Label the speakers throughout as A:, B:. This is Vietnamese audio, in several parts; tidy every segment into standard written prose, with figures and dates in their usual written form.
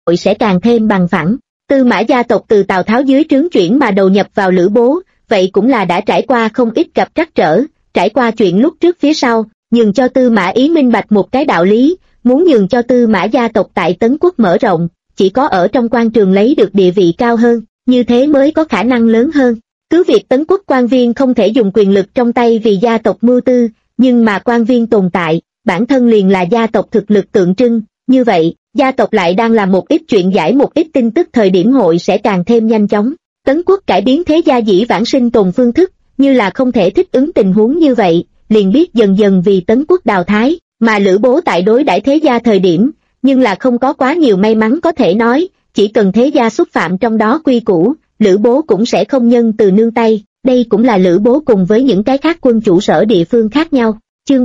A: hội sẽ càng thêm bằng phẳng. Tư Mã gia tộc từ Tào Tháo dưới trướng chuyển mà đầu nhập vào Lữ Bố, vậy cũng là đã trải qua không ít gặp trắc trở, trải qua chuyện lúc trước phía sau, nhường cho Tư Mã Ý minh bạch một cái đạo lý, muốn nhường cho Tư Mã gia tộc tại Tấn Quốc mở rộng, chỉ có ở trong quan trường lấy được địa vị cao hơn, như thế mới có khả năng lớn hơn. Cứ việc Tấn Quốc quan viên không thể dùng quyền lực trong tay vì gia tộc mưu tư, nhưng mà quan viên tồn tại, bản thân liền là gia tộc thực lực tượng trưng, như vậy, gia tộc lại đang làm một ít chuyện giải một ít tin tức thời điểm hội sẽ càng thêm nhanh chóng. Tấn Quốc cải biến thế gia dĩ vãng sinh tồn phương thức, như là không thể thích ứng tình huống như vậy, liền biết dần dần vì Tấn Quốc đào thái, mà Lữ Bố tại đối đãi thế gia thời điểm, nhưng là không có quá nhiều may mắn có thể nói, chỉ cần thế gia xúc phạm trong đó quy củ, Lữ Bố cũng sẽ không nhân từ nương tay, đây cũng là Lữ Bố cùng với những cái khác quân chủ sở địa phương khác nhau. Chương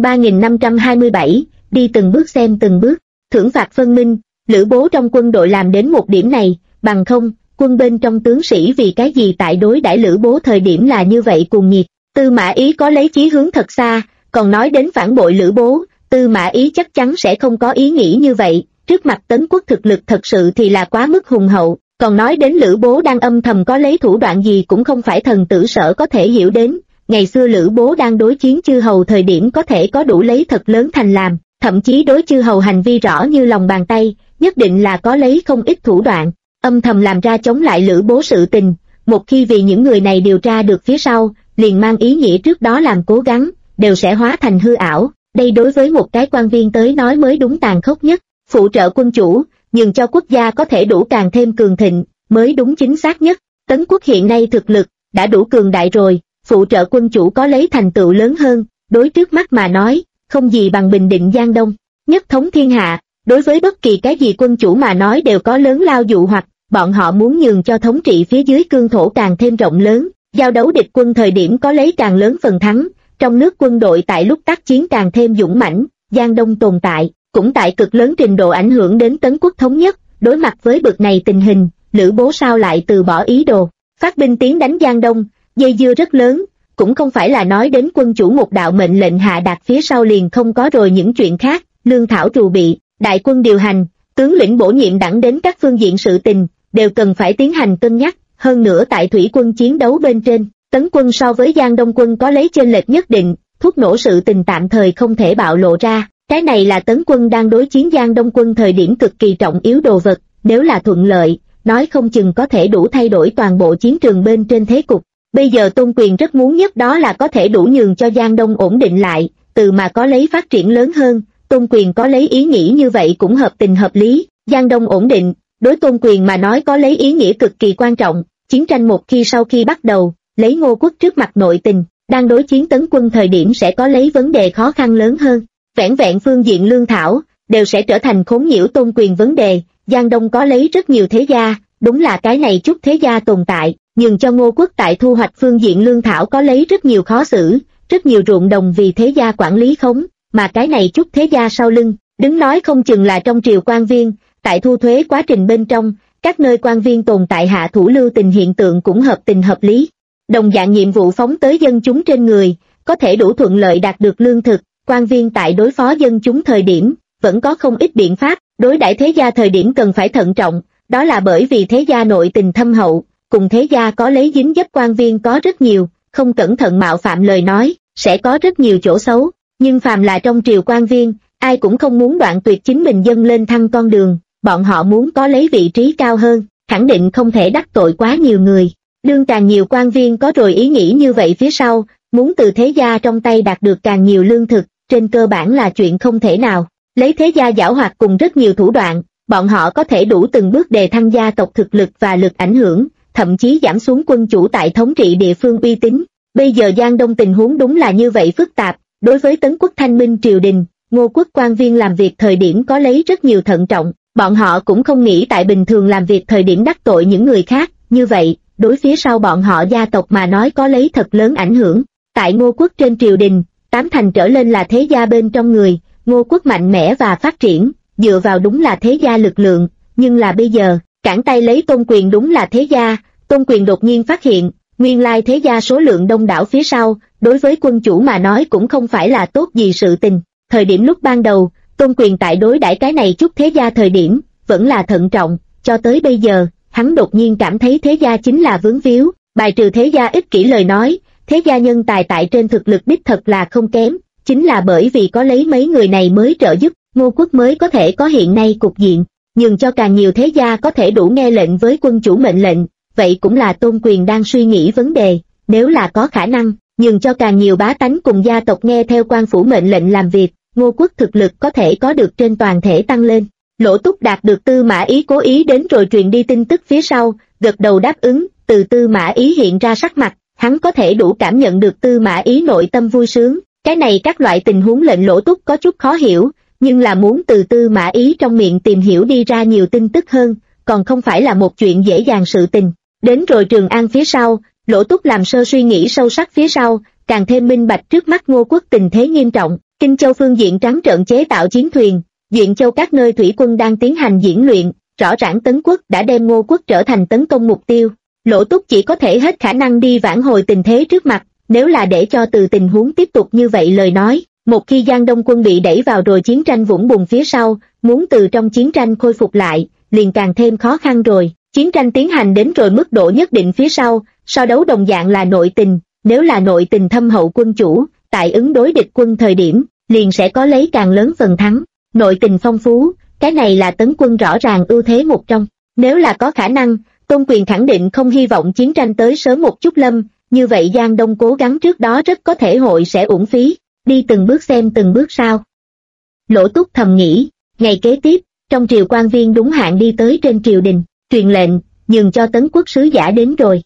A: 3527, đi từng bước xem từng bước, thưởng phạt phân minh, Lữ Bố trong quân đội làm đến một điểm này, bằng không, quân bên trong tướng sĩ vì cái gì tại đối đãi Lữ Bố thời điểm là như vậy cuồng nhiệt. Tư Mã Ý có lấy chí hướng thật xa, còn nói đến phản bội Lữ Bố, Tư Mã Ý chắc chắn sẽ không có ý nghĩ như vậy, trước mặt Tấn Quốc thực lực thật sự thì là quá mức hùng hậu, còn nói đến Lữ Bố đang âm thầm có lấy thủ đoạn gì cũng không phải thần tử sở có thể hiểu đến. Ngày xưa Lữ Bố đang đối chiến chư hầu thời điểm có thể có đủ lấy thật lớn thành làm, thậm chí đối chư hầu hành vi rõ như lòng bàn tay, nhất định là có lấy không ít thủ đoạn, âm thầm làm ra chống lại Lữ Bố sự tình. Một khi vì những người này điều tra được phía sau, liền mang ý nghĩa trước đó làm cố gắng, đều sẽ hóa thành hư ảo. Đây đối với một cái quan viên tới nói mới đúng tàn khốc nhất. Phụ trợ quân chủ, nhường cho quốc gia có thể đủ càng thêm cường thịnh, mới đúng chính xác nhất. Tấn Quốc hiện nay thực lực đã đủ cường đại rồi, phụ trợ quân chủ có lấy thành tựu lớn hơn, đối trước mắt mà nói, không gì bằng bình định Giang Đông, nhất thống thiên hạ. Đối với bất kỳ cái gì quân chủ mà nói đều có lớn lao dụ hoặc, bọn họ muốn nhường cho thống trị phía dưới cương thổ càng thêm rộng lớn, giao đấu địch quân thời điểm có lấy càng lớn phần thắng, trong nước quân đội tại lúc tác chiến càng thêm dũng mãnh. Giang Đông tồn tại, cũng tại cực lớn trình độ ảnh hưởng đến Tấn Quốc thống nhất. Đối mặt với bực này tình hình, Lữ Bố sao lại từ bỏ ý đồ phát binh tiến đánh Giang Đông, dây dưa rất lớn, cũng không phải là nói đến quân chủ một đạo mệnh lệnh hạ đạt phía sau liền không có rồi những chuyện khác, lương thảo trù bị, đại quân điều hành, tướng lĩnh bổ nhiệm đẳng đến các phương diện sự tình, đều cần phải tiến hành cân nhắc. Hơn nữa tại thủy quân chiến đấu bên trên, Tấn quân so với Giang Đông quân có lấy chênh lệch nhất định, thuốc nổ sự tình tạm thời không thể bạo lộ ra. Cái này là Tấn quân đang đối chiến Giang Đông quân thời điểm cực kỳ trọng yếu đồ vật, nếu là thuận lợi, nói không chừng có thể đủ thay đổi toàn bộ chiến trường bên trên thế cục. Bây giờ Tôn Quyền rất muốn nhất đó là có thể đủ nhường cho Giang Đông ổn định lại, từ mà có lấy phát triển lớn hơn. Tôn Quyền có lấy ý nghĩ như vậy cũng hợp tình hợp lý. Giang Đông ổn định, đối Tôn Quyền mà nói có lấy ý nghĩa cực kỳ quan trọng. Chiến tranh một khi sau khi bắt đầu, lấy Ngô Quốc trước mặt nội tình, đang đối chiến Tấn quân thời điểm sẽ có lấy vấn đề khó khăn lớn hơn. Vẻn vẹn phương diện lương thảo, đều sẽ trở thành khốn nhiễu Tôn Quyền vấn đề. Giang Đông có lấy rất nhiều thế gia, đúng là cái này chút thế gia tồn tại, nhường cho Ngô Quốc tại thu hoạch phương diện lương thảo có lấy rất nhiều khó xử, rất nhiều ruộng đồng vì thế gia quản lý khống, mà cái này chút thế gia sau lưng, đứng nói không chừng là trong triều quan viên, tại thu thuế quá trình bên trong, các nơi quan viên tồn tại hạ thủ lưu tình hiện tượng cũng hợp tình hợp lý. Đồng dạng nhiệm vụ phóng tới dân chúng trên người, có thể đủ thuận lợi đạt được lương thực, quan viên tại đối phó dân chúng thời điểm, vẫn có không ít biện pháp, đối đãi thế gia thời điểm cần phải thận trọng, đó là bởi vì thế gia nội tình thâm hậu, cùng thế gia có lấy dính dấp quan viên có rất nhiều, không cẩn thận mạo phạm lời nói, sẽ có rất nhiều chỗ xấu, nhưng phàm là trong triều quan viên, ai cũng không muốn đoạn tuyệt chính mình dâng lên thăng con đường, bọn họ muốn có lấy vị trí cao hơn, khẳng định không thể đắc tội quá nhiều người. Đương càng nhiều quan viên có rồi ý nghĩ như vậy phía sau, muốn từ thế gia trong tay đạt được càng nhiều lương thực, trên cơ bản là chuyện không thể nào. Lấy thế gia giảo hoạt cùng rất nhiều thủ đoạn, bọn họ có thể đủ từng bước đề thăng gia tộc thực lực và lực ảnh hưởng, thậm chí giảm xuống quân chủ tại thống trị địa phương uy tín. Bây giờ Giang Đông tình huống đúng là như vậy phức tạp, đối với Tấn Quốc Thanh Minh triều đình, Ngô Quốc quan viên làm việc thời điểm có lấy rất nhiều thận trọng, bọn họ cũng không nghĩ tại bình thường làm việc thời điểm đắc tội những người khác, như vậy, đối phía sau bọn họ gia tộc mà nói có lấy thật lớn ảnh hưởng. Tại Ngô Quốc trên triều đình, 8 thành trở lên là thế gia bên trong người, Ngô Quốc mạnh mẽ và phát triển, dựa vào đúng là thế gia lực lượng, nhưng là bây giờ, cản tay lấy Tôn Quyền đúng là thế gia. Tôn Quyền đột nhiên phát hiện, nguyên lai thế gia số lượng đông đảo phía sau, đối với quân chủ mà nói cũng không phải là tốt gì sự tình. Thời điểm lúc ban đầu, Tôn Quyền tại đối đãi cái này chút thế gia thời điểm, vẫn là thận trọng, cho tới bây giờ, hắn đột nhiên cảm thấy thế gia chính là vướng víu, bài trừ thế gia ích kỷ lời nói, thế gia nhân tài tại trên thực lực đích thật là không kém, chính là bởi vì có lấy mấy người này mới trợ giúp, Ngô quốc mới có thể có hiện nay cục diện, nhường cho càng nhiều thế gia có thể đủ nghe lệnh với quân chủ mệnh lệnh, vậy cũng là Tôn Quyền đang suy nghĩ vấn đề, nếu là có khả năng, nhường cho càng nhiều bá tánh cùng gia tộc nghe theo quan phủ mệnh lệnh làm việc, Ngô quốc thực lực có thể có được trên toàn thể tăng lên. Lỗ Túc đạt được Tư Mã Ý cố ý đến rồi truyền đi tin tức phía sau, gật đầu đáp ứng, từ Tư Mã Ý hiện ra sắc mặt, hắn có thể đủ cảm nhận được Tư Mã Ý nội tâm vui sướng, cái này các loại tình huống lệnh Lỗ Túc có chút khó hiểu, nhưng là muốn từ Tư Mã Ý trong miệng tìm hiểu đi ra nhiều tin tức hơn, còn không phải là một chuyện dễ dàng sự tình. Đến rồi Trường An phía sau, Lỗ Túc làm sơ suy nghĩ sâu sắc phía sau, càng thêm minh bạch trước mắt Ngô quốc tình thế nghiêm trọng, Kinh Châu phương diện trắng trợn chế tạo chiến thuyền, Duyện Châu các nơi thủy quân đang tiến hành diễn luyện, rõ ràng Tấn quốc đã đem Ngô quốc trở thành tấn công mục tiêu. Lỗ Túc chỉ có thể hết khả năng đi vãn hồi tình thế trước mặt, nếu là để cho từ tình huống tiếp tục như vậy lời nói, một khi Giang Đông quân bị đẩy vào rồi chiến tranh vũng bùn phía sau, muốn từ trong chiến tranh khôi phục lại, liền càng thêm khó khăn rồi. Chiến tranh tiến hành đến rồi mức độ nhất định phía sau, so đấu đồng dạng là nội tình, nếu là nội tình thâm hậu quân chủ, tại ứng đối địch quân thời điểm, liền sẽ có lấy càng lớn phần thắng. Nội tình phong phú, cái này là Tấn quân rõ ràng ưu thế một trong. Nếu là có khả năng, Tôn Quyền khẳng định không hy vọng chiến tranh tới sớm một chút lâm, như vậy Giang Đông cố gắng trước đó rất có thể hội sẽ uổng phí, đi từng bước xem từng bước sao. Lỗ Túc thầm nghĩ, ngày kế tiếp, trong triều quan viên đúng hạn đi tới trên triều đình, truyền lệnh, nhường cho Tấn quốc sứ giả đến rồi.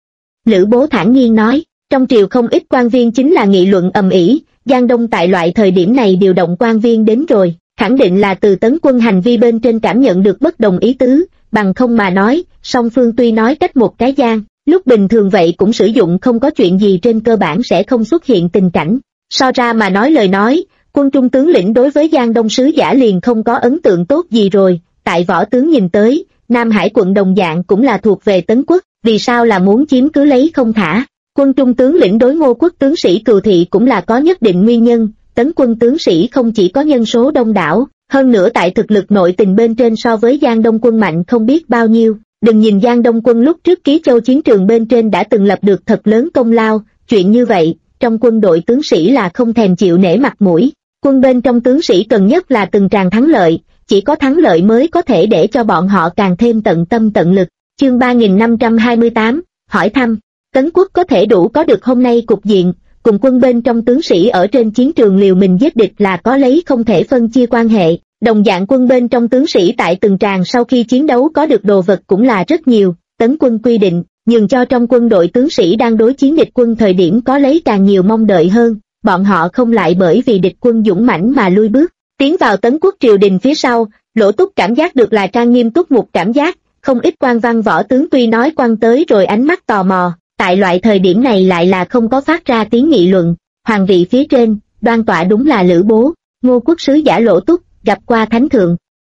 A: Lữ Bố thản nhiên nói, trong triều không ít quan viên chính là nghị luận ầm ĩ, Giang Đông tại loại thời điểm này điều động quan viên đến rồi, khẳng định là từ Tấn quân hành vi bên trên cảm nhận được bất đồng ý tứ, bằng không mà nói, song phương tuy nói cách một cái Giang, lúc bình thường vậy cũng sử dụng không có chuyện gì trên cơ bản sẽ không xuất hiện tình cảnh. So ra mà nói lời nói, quân trung tướng lĩnh đối với Giang Đông sứ giả liền không có ấn tượng tốt gì rồi, tại võ tướng nhìn tới, Nam Hải quận đồng dạng cũng là thuộc về Tấn quốc, vì sao là muốn chiếm cứ lấy không thả. Quân trung tướng lĩnh đối Ngô quốc tướng sĩ cừu thị cũng là có nhất định nguyên nhân, Tấn quân tướng sĩ không chỉ có nhân số đông đảo, hơn nữa tại thực lực nội tình bên trên so với Giang Đông quân mạnh không biết bao nhiêu. Đừng nhìn Giang Đông quân lúc trước Ký Châu chiến trường bên trên đã từng lập được thật lớn công lao, chuyện như vậy, trong quân đội tướng sĩ là không thèm chịu nể mặt mũi. Quân bên trong tướng sĩ cần nhất là từng tràng thắng lợi, chỉ có thắng lợi mới có thể để cho bọn họ càng thêm tận tâm tận lực. Chương 3528, hỏi thăm, Tấn quốc có thể đủ có được hôm nay cục diện, cùng quân bên trong tướng sĩ ở trên chiến trường liều mình giết địch là có lấy không thể phân chia quan hệ. Đồng dạng quân bên trong tướng sĩ tại từng tràng sau khi chiến đấu có được đồ vật cũng là rất nhiều, Tấn quân quy định, nhường cho trong quân đội tướng sĩ đang đối chiến địch quân thời điểm có lấy càng nhiều mong đợi hơn, bọn họ không lại bởi vì địch quân dũng mãnh mà lui bước. Tiến vào Tấn quốc triều đình phía sau, Lỗ Túc cảm giác được là trang nghiêm túc một cảm giác, không ít quan văn võ tướng tuy nói quan tới rồi ánh mắt tò mò, tại loại thời điểm này lại là không có phát ra tiếng nghị luận. Hoàng vị phía trên, đoan tọa đúng là Lữ Bố, Ngô quốc sứ giả Lỗ Túc, gặp qua thánh thượng.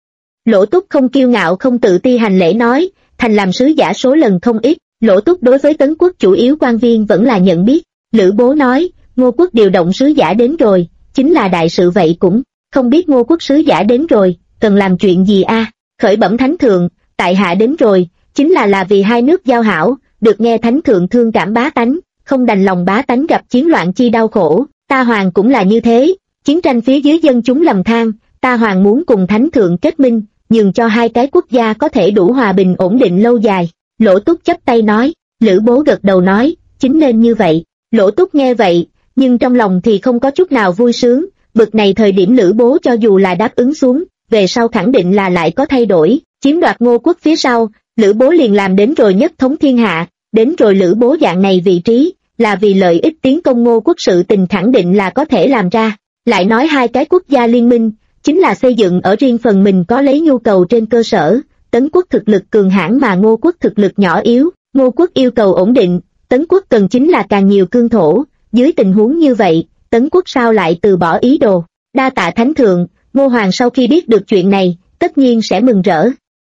A: Lỗ Túc không kiêu ngạo không tự ti hành lễ nói, thành làm sứ giả số lần không ít. Lỗ Túc đối với Tấn quốc chủ yếu quan viên vẫn là nhận biết. Lữ Bố nói, Ngô quốc điều động sứ giả đến rồi, chính là đại sự vậy cũng, không biết Ngô quốc sứ giả đến rồi, cần làm chuyện gì a? Khởi bẩm thánh thượng, tại hạ đến rồi, chính là vì hai nước giao hảo, được nghe thánh thượng thương cảm bá tánh, không đành lòng bá tánh gặp chiến loạn chi đau khổ, ta hoàng cũng là như thế, chiến tranh phía dưới dân chúng lầm than, ta hoàng muốn cùng thánh thượng kết minh, nhường cho hai cái quốc gia có thể đủ hòa bình ổn định lâu dài. Lỗ Túc chắp tay nói, Lữ Bố gật đầu nói, chính nên như vậy. Lỗ Túc nghe vậy, nhưng trong lòng thì không có chút nào vui sướng, bực này thời điểm Lữ Bố cho dù là đáp ứng xuống, về sau khẳng định là lại có thay đổi, chiếm đoạt Ngô quốc phía sau, Lữ Bố liền làm đến rồi nhất thống thiên hạ, đến rồi Lữ Bố dạng này vị trí, là vì lợi ích tiến công Ngô quốc sự tình khẳng định là có thể làm ra. Lại nói hai cái quốc gia liên minh, chính là xây dựng ở riêng phần mình có lấy nhu cầu trên cơ sở, Tấn quốc thực lực cường hãn mà Ngô quốc thực lực nhỏ yếu, Ngô quốc yêu cầu ổn định, Tấn quốc cần chính là càng nhiều cương thổ, dưới tình huống như vậy, Tấn quốc sao lại từ bỏ ý đồ. Đa tạ thánh thượng, Ngô hoàng sau khi biết được chuyện này, tất nhiên sẽ mừng rỡ.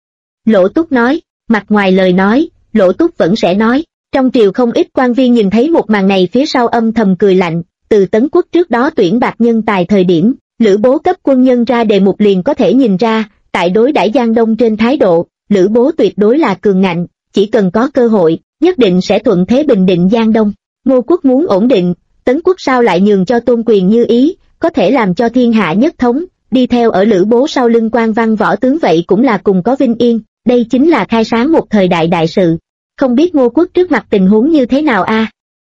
A: Lỗ Túc nói, mặt ngoài lời nói, Lỗ Túc vẫn sẽ nói, trong triều không ít quan viên nhìn thấy một màn này phía sau âm thầm cười lạnh, từ Tấn quốc trước đó tuyển bạt nhân tài thời điểm, Lữ Bố cấp quân nhân ra đề mục liền có thể nhìn ra, tại đối đãi Giang Đông trên thái độ, Lữ Bố tuyệt đối là cường ngạnh, chỉ cần có cơ hội, nhất định sẽ thuận thế bình định Giang Đông. Ngô Quốc muốn ổn định, Tấn Quốc sao lại nhường cho Tôn Quyền như ý, có thể làm cho thiên hạ nhất thống, đi theo ở Lữ Bố sau lưng quan văn võ tướng vậy cũng là cùng có vinh yên, đây chính là khai sáng một thời đại đại sự. Không biết Ngô Quốc trước mặt tình huống như thế nào a?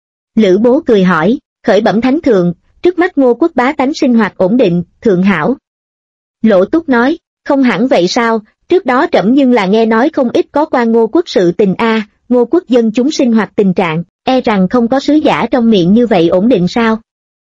A: Lữ Bố cười hỏi, khởi bẩm thánh thượng, trước mắt Ngô Quốc bá tánh sinh hoạt ổn định, thượng hảo. Lỗ Túc nói, không hẳn vậy sao, trước đó trẫm nhưng là nghe nói không ít có quan Ngô Quốc sự tình a, Ngô Quốc dân chúng sinh hoạt tình trạng, e rằng không có sứ giả trong miệng như vậy ổn định sao?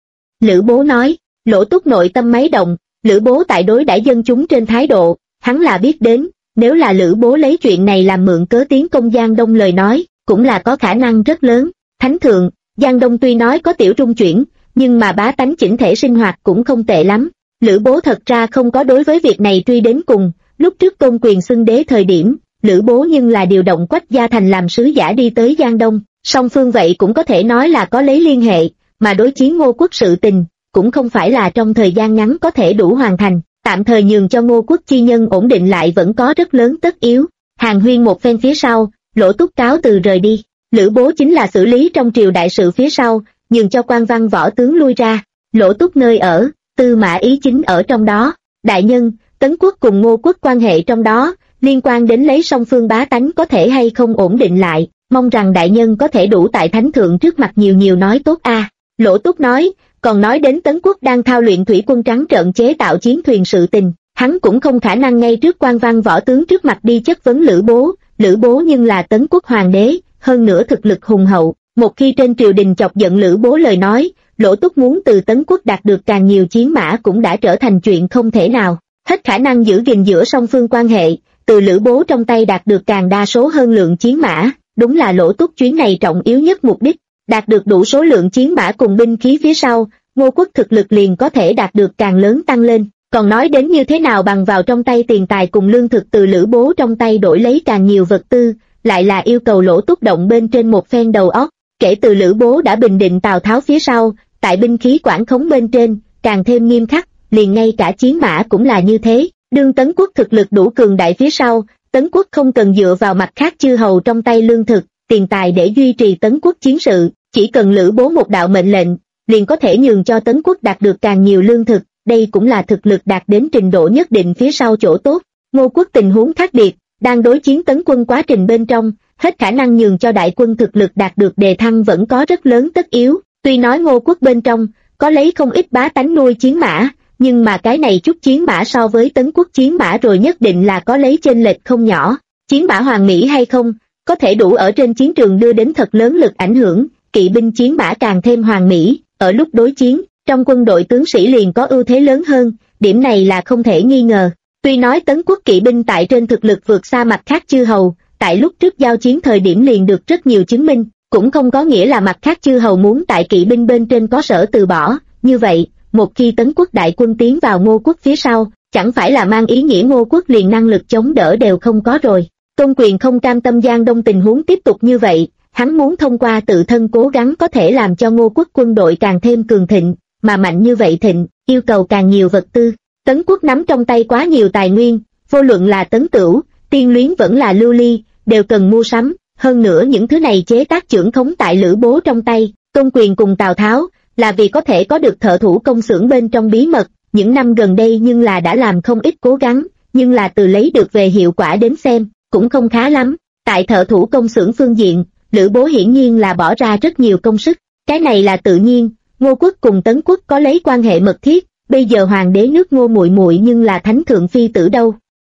A: Lữ Bố nói, Lỗ Túc nội tâm máy động, Lữ Bố tại đối đãi dân chúng trên thái độ, hắn là biết đến, nếu là Lữ Bố lấy chuyện này làm mượn cớ tiến công Giang Đông lời nói, cũng là có khả năng rất lớn. Thánh thượng, Giang Đông tuy nói có tiểu trung chuyển, nhưng mà bá tánh chỉnh thể sinh hoạt cũng không tệ lắm. Lữ Bố thật ra không có đối với việc này truy đến cùng, lúc trước Tôn Quyền xưng đế thời điểm, Lữ Bố nhưng là điều động Quách Gia Thành làm sứ giả đi tới Giang Đông, song phương vậy cũng có thể nói là có lấy liên hệ, mà đối chiến Ngô Quốc sự tình, cũng không phải là trong thời gian ngắn có thể đủ hoàn thành, tạm thời nhường cho Ngô Quốc chi nhân ổn định lại vẫn có rất lớn tất yếu. Hàn huyên một phen phía sau, Lỗ Túc cáo từ rời đi, Lữ Bố chính là xử lý trong triều đại sự phía sau, nhường cho quan văn võ tướng lui ra. Lỗ Túc nơi ở, Tư Mã Ý chính ở trong đó. Đại nhân, Tấn Quốc cùng Ngô Quốc quan hệ trong đó, liên quan đến lấy song phương bá tánh có thể hay không ổn định lại, mong rằng đại nhân có thể đủ tại thánh thượng trước mặt nhiều nhiều nói tốt a. Lỗ Túc nói, còn nói đến Tấn Quốc đang thao luyện thủy quân trắng trợn chế tạo chiến thuyền sự tình, hắn cũng không khả năng ngay trước quan văn võ tướng trước mặt đi chất vấn Lữ Bố nhưng là Tấn Quốc hoàng đế, hơn nữa thực lực hùng hậu, một khi trên triều đình chọc giận Lữ Bố lời nói, Lỗ Túc muốn từ Tấn Quốc đạt được càng nhiều chiến mã cũng đã trở thành chuyện không thể nào. Hết khả năng giữ gìn giữa song phương quan hệ, từ Lữ Bố trong tay đạt được càng đa số hơn lượng chiến mã, đúng là Lỗ Túc chuyến này trọng yếu nhất mục đích, đạt được đủ số lượng chiến mã cùng binh khí phía sau, Ngô Quốc thực lực liền có thể đạt được càng lớn tăng lên, còn nói đến như thế nào bằng vào trong tay tiền tài cùng lương thực từ Lữ Bố trong tay đổi lấy càng nhiều vật tư, lại là yêu cầu Lỗ Túc động bên trên một phen đầu óc. Kể từ Lữ Bố đã bình định Tào Tháo phía sau, tại binh khí quản khống bên trên, càng thêm nghiêm khắc, liền ngay cả chiến mã cũng là như thế. Đương Tấn Quốc thực lực đủ cường đại phía sau, Tấn Quốc không cần dựa vào mặt khác chư hầu trong tay lương thực, tiền tài để duy trì Tấn Quốc chiến sự, chỉ cần Lữ Bố một đạo mệnh lệnh, liền có thể nhường cho Tấn Quốc đạt được càng nhiều lương thực, đây cũng là thực lực đạt đến trình độ nhất định phía sau chỗ tốt. Ngô Quốc tình huống khác biệt, đang đối chiến Tấn quân quá trình bên trong, hết khả năng nhường cho đại quân thực lực đạt được đề thăng vẫn có rất lớn tất yếu. Tuy nói Ngô Quốc bên trong, có lấy không ít bá tánh nuôi chiến mã, nhưng mà cái này chút chiến mã so với Tấn Quốc chiến mã rồi nhất định là có lấy chênh lệch không nhỏ. Chiến mã hoàn mỹ hay không, có thể đủ ở trên chiến trường đưa đến thật lớn lực ảnh hưởng, kỵ binh chiến mã càng thêm hoàn mỹ, ở lúc đối chiến, trong quân đội tướng sĩ liền có ưu thế lớn hơn, điểm này là không thể nghi ngờ. Tuy nói Tấn Quốc kỵ binh tại trên thực lực vượt xa mặt khác chư hầu, tại lúc trước giao chiến thời điểm liền được rất nhiều chứng minh, cũng không có nghĩa là mặt khác chư hầu muốn tại kỵ binh bên trên có sở từ bỏ. Như vậy, một khi Tấn Quốc đại quân tiến vào Ngô Quốc phía sau, chẳng phải là mang ý nghĩa Ngô Quốc liền năng lực chống đỡ đều không có rồi. Tôn Quyền không cam tâm Giang Đông tình huống tiếp tục như vậy, hắn muốn thông qua tự thân cố gắng có thể làm cho Ngô Quốc quân đội càng thêm cường thịnh, mà mạnh như vậy thịnh, yêu cầu càng nhiều vật tư. Tấn Quốc nắm trong tay quá nhiều tài nguyên, vô luận là Tấn Tửu, Tiên Luyến vẫn là Lưu Ly, đều cần mua sắm, hơn nữa những thứ này chế tác chưởng khống tại Lữ Bố trong tay. Tôn Quyền cùng Tào Tháo, là vì có thể có được thợ thủ công xưởng bên trong bí mật, những năm gần đây nhưng là đã làm không ít cố gắng, nhưng là từ lấy được về hiệu quả đến xem, cũng không khá lắm. Tại thợ thủ công xưởng phương diện, Lữ Bố hiển nhiên là bỏ ra rất nhiều công sức, cái này là tự nhiên. Ngô Quốc cùng Tấn Quốc có lấy quan hệ mật thiết, bây giờ hoàng đế nước Ngô muội muội nhưng là thánh thượng phi tử đâu.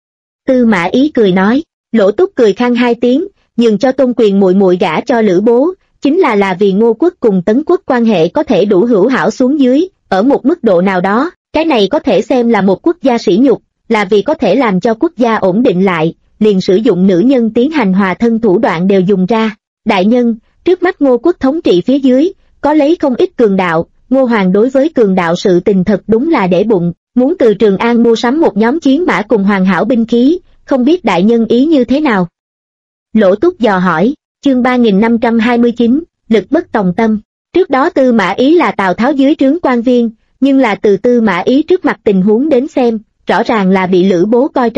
A: Tư Mã Ý cười nói, Lỗ Túc cười khang hai tiếng, nhường cho Tôn Quyền muội muội gả cho Lữ Bố, chính là vì Ngô Quốc cùng Tấn Quốc quan hệ có thể đủ hữu hảo xuống dưới, ở một mức độ nào đó, cái này có thể xem là một quốc gia sỉ nhục, là vì có thể làm cho quốc gia ổn định lại, liền sử dụng nữ nhân tiến hành hòa thân thủ đoạn đều dùng ra. Đại nhân, trước mắt Ngô Quốc thống trị phía dưới, có lấy không ít cường đạo, Ngô Hoàng đối với cường đạo sự tình thật đúng là để bụng, muốn từ Trường An mua sắm một nhóm chiến mã cùng hoàn hảo binh khí, không biết đại nhân ý như thế nào. Lỗ Túc dò hỏi, chương 3529, lực bất tòng tâm. Trước đó Tư Mã Ý là Tào Tháo dưới trướng quan viên, nhưng là từ Tư Mã Ý trước mặt tình huống đến xem, rõ ràng là bị Lữ Bố coi trọng,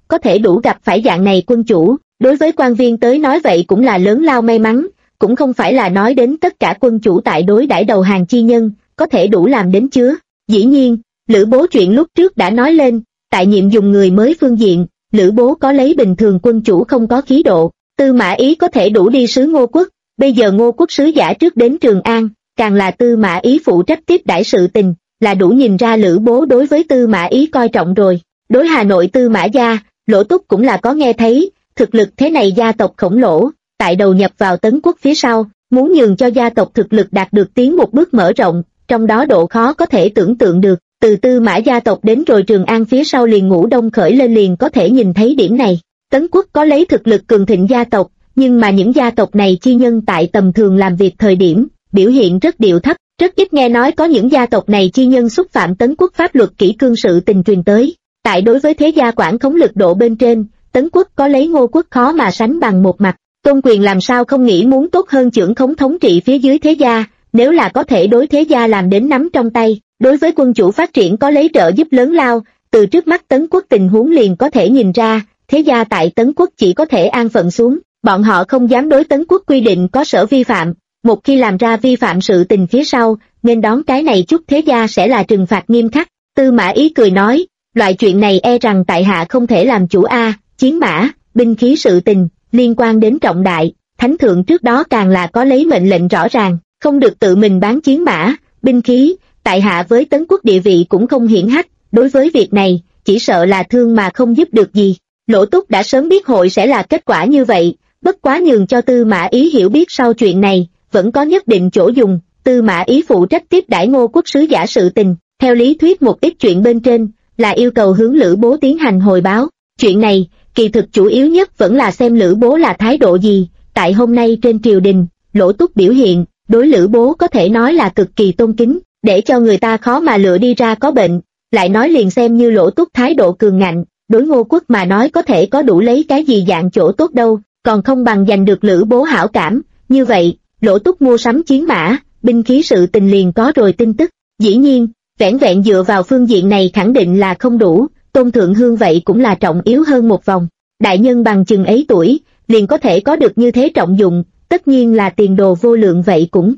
A: có thể đủ gặp phải dạng này quân chủ, đối với quan viên tới nói vậy cũng là lớn lao may mắn, cũng không phải là nói đến tất cả quân chủ tại đối đãi đầu hàng chi nhân, có thể đủ làm đến chứa. Dĩ nhiên, Lữ Bố chuyện lúc trước đã nói lên, tại nhiệm dùng người mới phương diện, Lữ Bố có lấy bình thường quân chủ không có khí độ, Tư Mã Ý có thể đủ đi sứ Ngô Quốc, bây giờ Ngô Quốc sứ giả trước đến Trường An, càng là Tư Mã Ý phụ trách tiếp đãi sự tình, là đủ nhìn ra Lữ Bố đối với Tư Mã Ý coi trọng rồi. Đối Hà Nội Tư Mã gia, Lỗ Túc cũng là có nghe thấy, thực lực thế này gia tộc khổng lồ, tại đầu nhập vào Tấn Quốc phía sau, muốn nhường cho gia tộc thực lực đạt được tiến một bước mở rộng, trong đó độ khó có thể tưởng tượng được, từ Tư Mã gia tộc đến rồi Trường An phía sau liền Ngũ Đông khởi lên liền có thể nhìn thấy điểm này. Tấn Quốc có lấy thực lực cường thịnh gia tộc, nhưng mà những gia tộc này chi nhân tại tầm thường làm việc thời điểm, biểu hiện rất điệu thấp, rất ít nghe nói có những gia tộc này chi nhân xúc phạm Tấn Quốc pháp luật kỷ cương sự tình truyền tới. Tại đối với thế gia quản khống lực độ bên trên, Tấn Quốc có lấy Ngô Quốc khó mà sánh bằng một mặt, Tôn Quyền làm sao không nghĩ muốn tốt hơn chưởng khống thống trị phía dưới thế gia, nếu là có thể đối thế gia làm đến nắm trong tay, đối với quân chủ phát triển có lấy trợ giúp lớn lao, từ trước mắt Tấn Quốc tình huống liền có thể nhìn ra, thế gia tại Tấn Quốc chỉ có thể an phận xuống, bọn họ không dám đối Tấn Quốc quy định có sở vi phạm, một khi làm ra vi phạm sự tình phía sau, nên đón cái này chút thế gia sẽ là trừng phạt nghiêm khắc. Tư Mã Ý cười nói, loại chuyện này e rằng tại hạ không thể làm chủ chiến mã, binh khí sự tình, liên quan đến trọng đại, thánh thượng trước đó càng là có lấy mệnh lệnh rõ ràng, không được tự mình bán chiến mã, binh khí, tại hạ với Tấn Quốc địa vị cũng không hiển hách, đối với việc này, chỉ sợ là thương mà không giúp được gì. Lỗ Túc đã sớm biết hội sẽ là kết quả như vậy, bất quá nhường cho Tư Mã Ý hiểu biết sau chuyện này, vẫn có nhất định chỗ dùng. Tư Mã Ý phụ trách tiếp đãi Ngô Quốc sứ giả sự tình, theo lý thuyết một ít chuyện bên trên, là yêu cầu hướng Lữ Bố tiến hành hồi báo. Chuyện này, kỳ thực chủ yếu nhất vẫn là xem Lữ Bố là thái độ gì. Tại hôm nay trên triều đình, Lỗ Túc biểu hiện, đối Lữ Bố có thể nói là cực kỳ tôn kính, để cho người ta khó mà lựa đi ra có bệnh. Lại nói liền xem như Lỗ Túc thái độ cường ngạnh, đối Ngô Quốc mà nói có thể có đủ lấy cái gì dạng chỗ tốt đâu, còn không bằng giành được Lữ Bố hảo cảm. Như vậy, Lỗ Túc mua sắm chiến mã, binh khí sự tình liền có rồi tin tức. Dĩ nhiên, vẻn vẹn dựa vào phương diện này khẳng định là không đủ, Tôn Thượng Hương vậy cũng là trọng yếu hơn một vòng. Đại nhân bằng chừng ấy tuổi, liền có thể có được như thế trọng dụng, tất nhiên là tiền đồ vô lượng vậy cũng.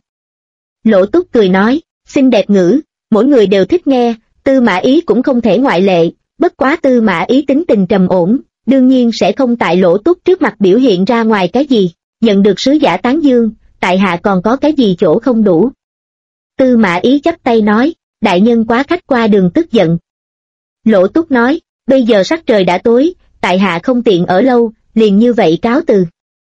A: Lỗ Túc cười nói, xinh đẹp ngữ, mỗi người đều thích nghe, Tư Mã Ý cũng không thể ngoại lệ, bất quá Tư Mã Ý tính tình trầm ổn, đương nhiên sẽ không tại Lỗ Túc trước mặt biểu hiện ra ngoài cái gì, nhận được sứ giả tán dương, tại hạ còn có cái gì chỗ không đủ. Tư Mã Ý chắp tay nói, đại nhân quá khách qua đường tức giận. Lỗ Túc nói, bây giờ sắc trời đã tối, tại hạ không tiện ở lâu, liền như vậy cáo từ.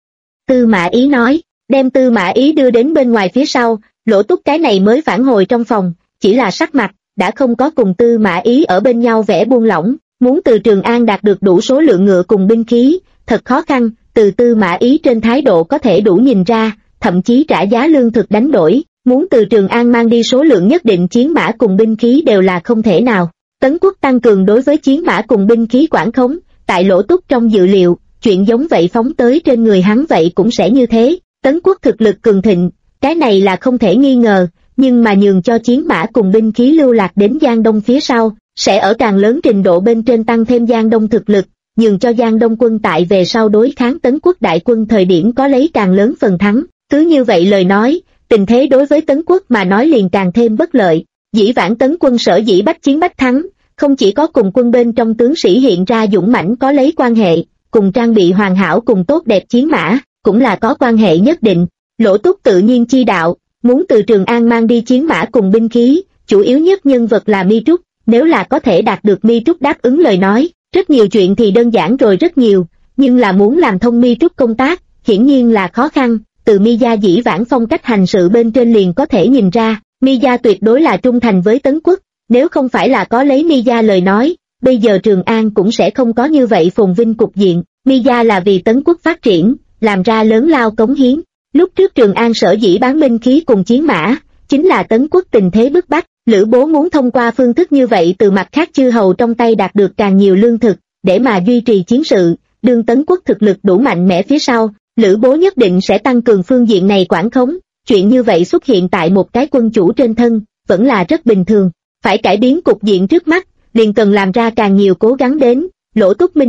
A: Tư Mã Ý nói, đem Tư Mã Ý đưa đến bên ngoài phía sau, Lỗ Túc cái này mới phản hồi trong phòng, chỉ là sắc mặt, đã không có cùng Tư Mã Ý ở bên nhau vẻ buông lỏng, muốn từ Trường An đạt được đủ số lượng ngựa cùng binh khí, thật khó khăn, từ Tư Mã Ý trên thái độ có thể đủ nhìn ra, thậm chí trả giá lương thực đánh đổi, muốn từ Trường An mang đi số lượng nhất định chiến mã cùng binh khí đều là không thể nào. Tấn Quốc tăng cường đối với chiến mã cùng binh khí quản khống, tại Lỗ Túc trong dự liệu, chuyện giống vậy phóng tới trên người hắn vậy cũng sẽ như thế. Tấn Quốc thực lực cường thịnh, cái này là không thể nghi ngờ, nhưng mà nhường cho chiến mã cùng binh khí lưu lạc đến Giang Đông phía sau, sẽ ở càng lớn trình độ bên trên tăng thêm Giang Đông thực lực, nhường cho Giang Đông quân tại về sau đối kháng Tấn Quốc đại quân thời điểm có lấy càng lớn phần thắng. Cứ như vậy lời nói, tình thế đối với Tấn Quốc mà nói liền càng thêm bất lợi. Dĩ vãng Tấn quân sở dĩ bách chiến bách thắng, không chỉ có cùng quân bên trong tướng sĩ hiện ra dũng mãnh có lấy quan hệ, cùng trang bị hoàn hảo cùng tốt đẹp chiến mã, cũng là có quan hệ nhất định. Lỗ Túc tự nhiên chi đạo, muốn từ Trường An mang đi chiến mã cùng binh khí, chủ yếu nhất nhân vật là Mi Trúc, nếu là có thể đạt được Mi Trúc đáp ứng lời nói, rất nhiều chuyện thì đơn giản rồi rất nhiều, nhưng là muốn làm thông Mi Trúc công tác, hiển nhiên là khó khăn. Từ Mi gia dĩ vãng phong cách hành sự bên trên liền có thể nhìn ra, Mi gia tuyệt đối là trung thành với Tấn Quốc, nếu không phải là có lấy Mi gia lời nói, bây giờ Trường An cũng sẽ không có như vậy phồn vinh cục diện. Mi gia là vì Tấn Quốc phát triển, làm ra lớn lao cống hiến. Lúc trước Trường An sở dĩ bán binh khí cùng chiến mã, chính là Tấn Quốc tình thế bức bách, Lữ Bố muốn thông qua phương thức như vậy từ mặt khác chư hầu trong tay đạt được càng nhiều lương thực, để mà duy trì chiến sự. Đương Tấn Quốc thực lực đủ mạnh mẽ phía sau, Lữ Bố nhất định sẽ tăng cường phương diện này quản khống. Chuyện như vậy xuất hiện tại một cái quân chủ trên thân, vẫn là rất bình thường. Phải cải biến cục diện trước mắt, liền cần làm ra càng nhiều cố gắng đến. Lỗ Túc minh bạch,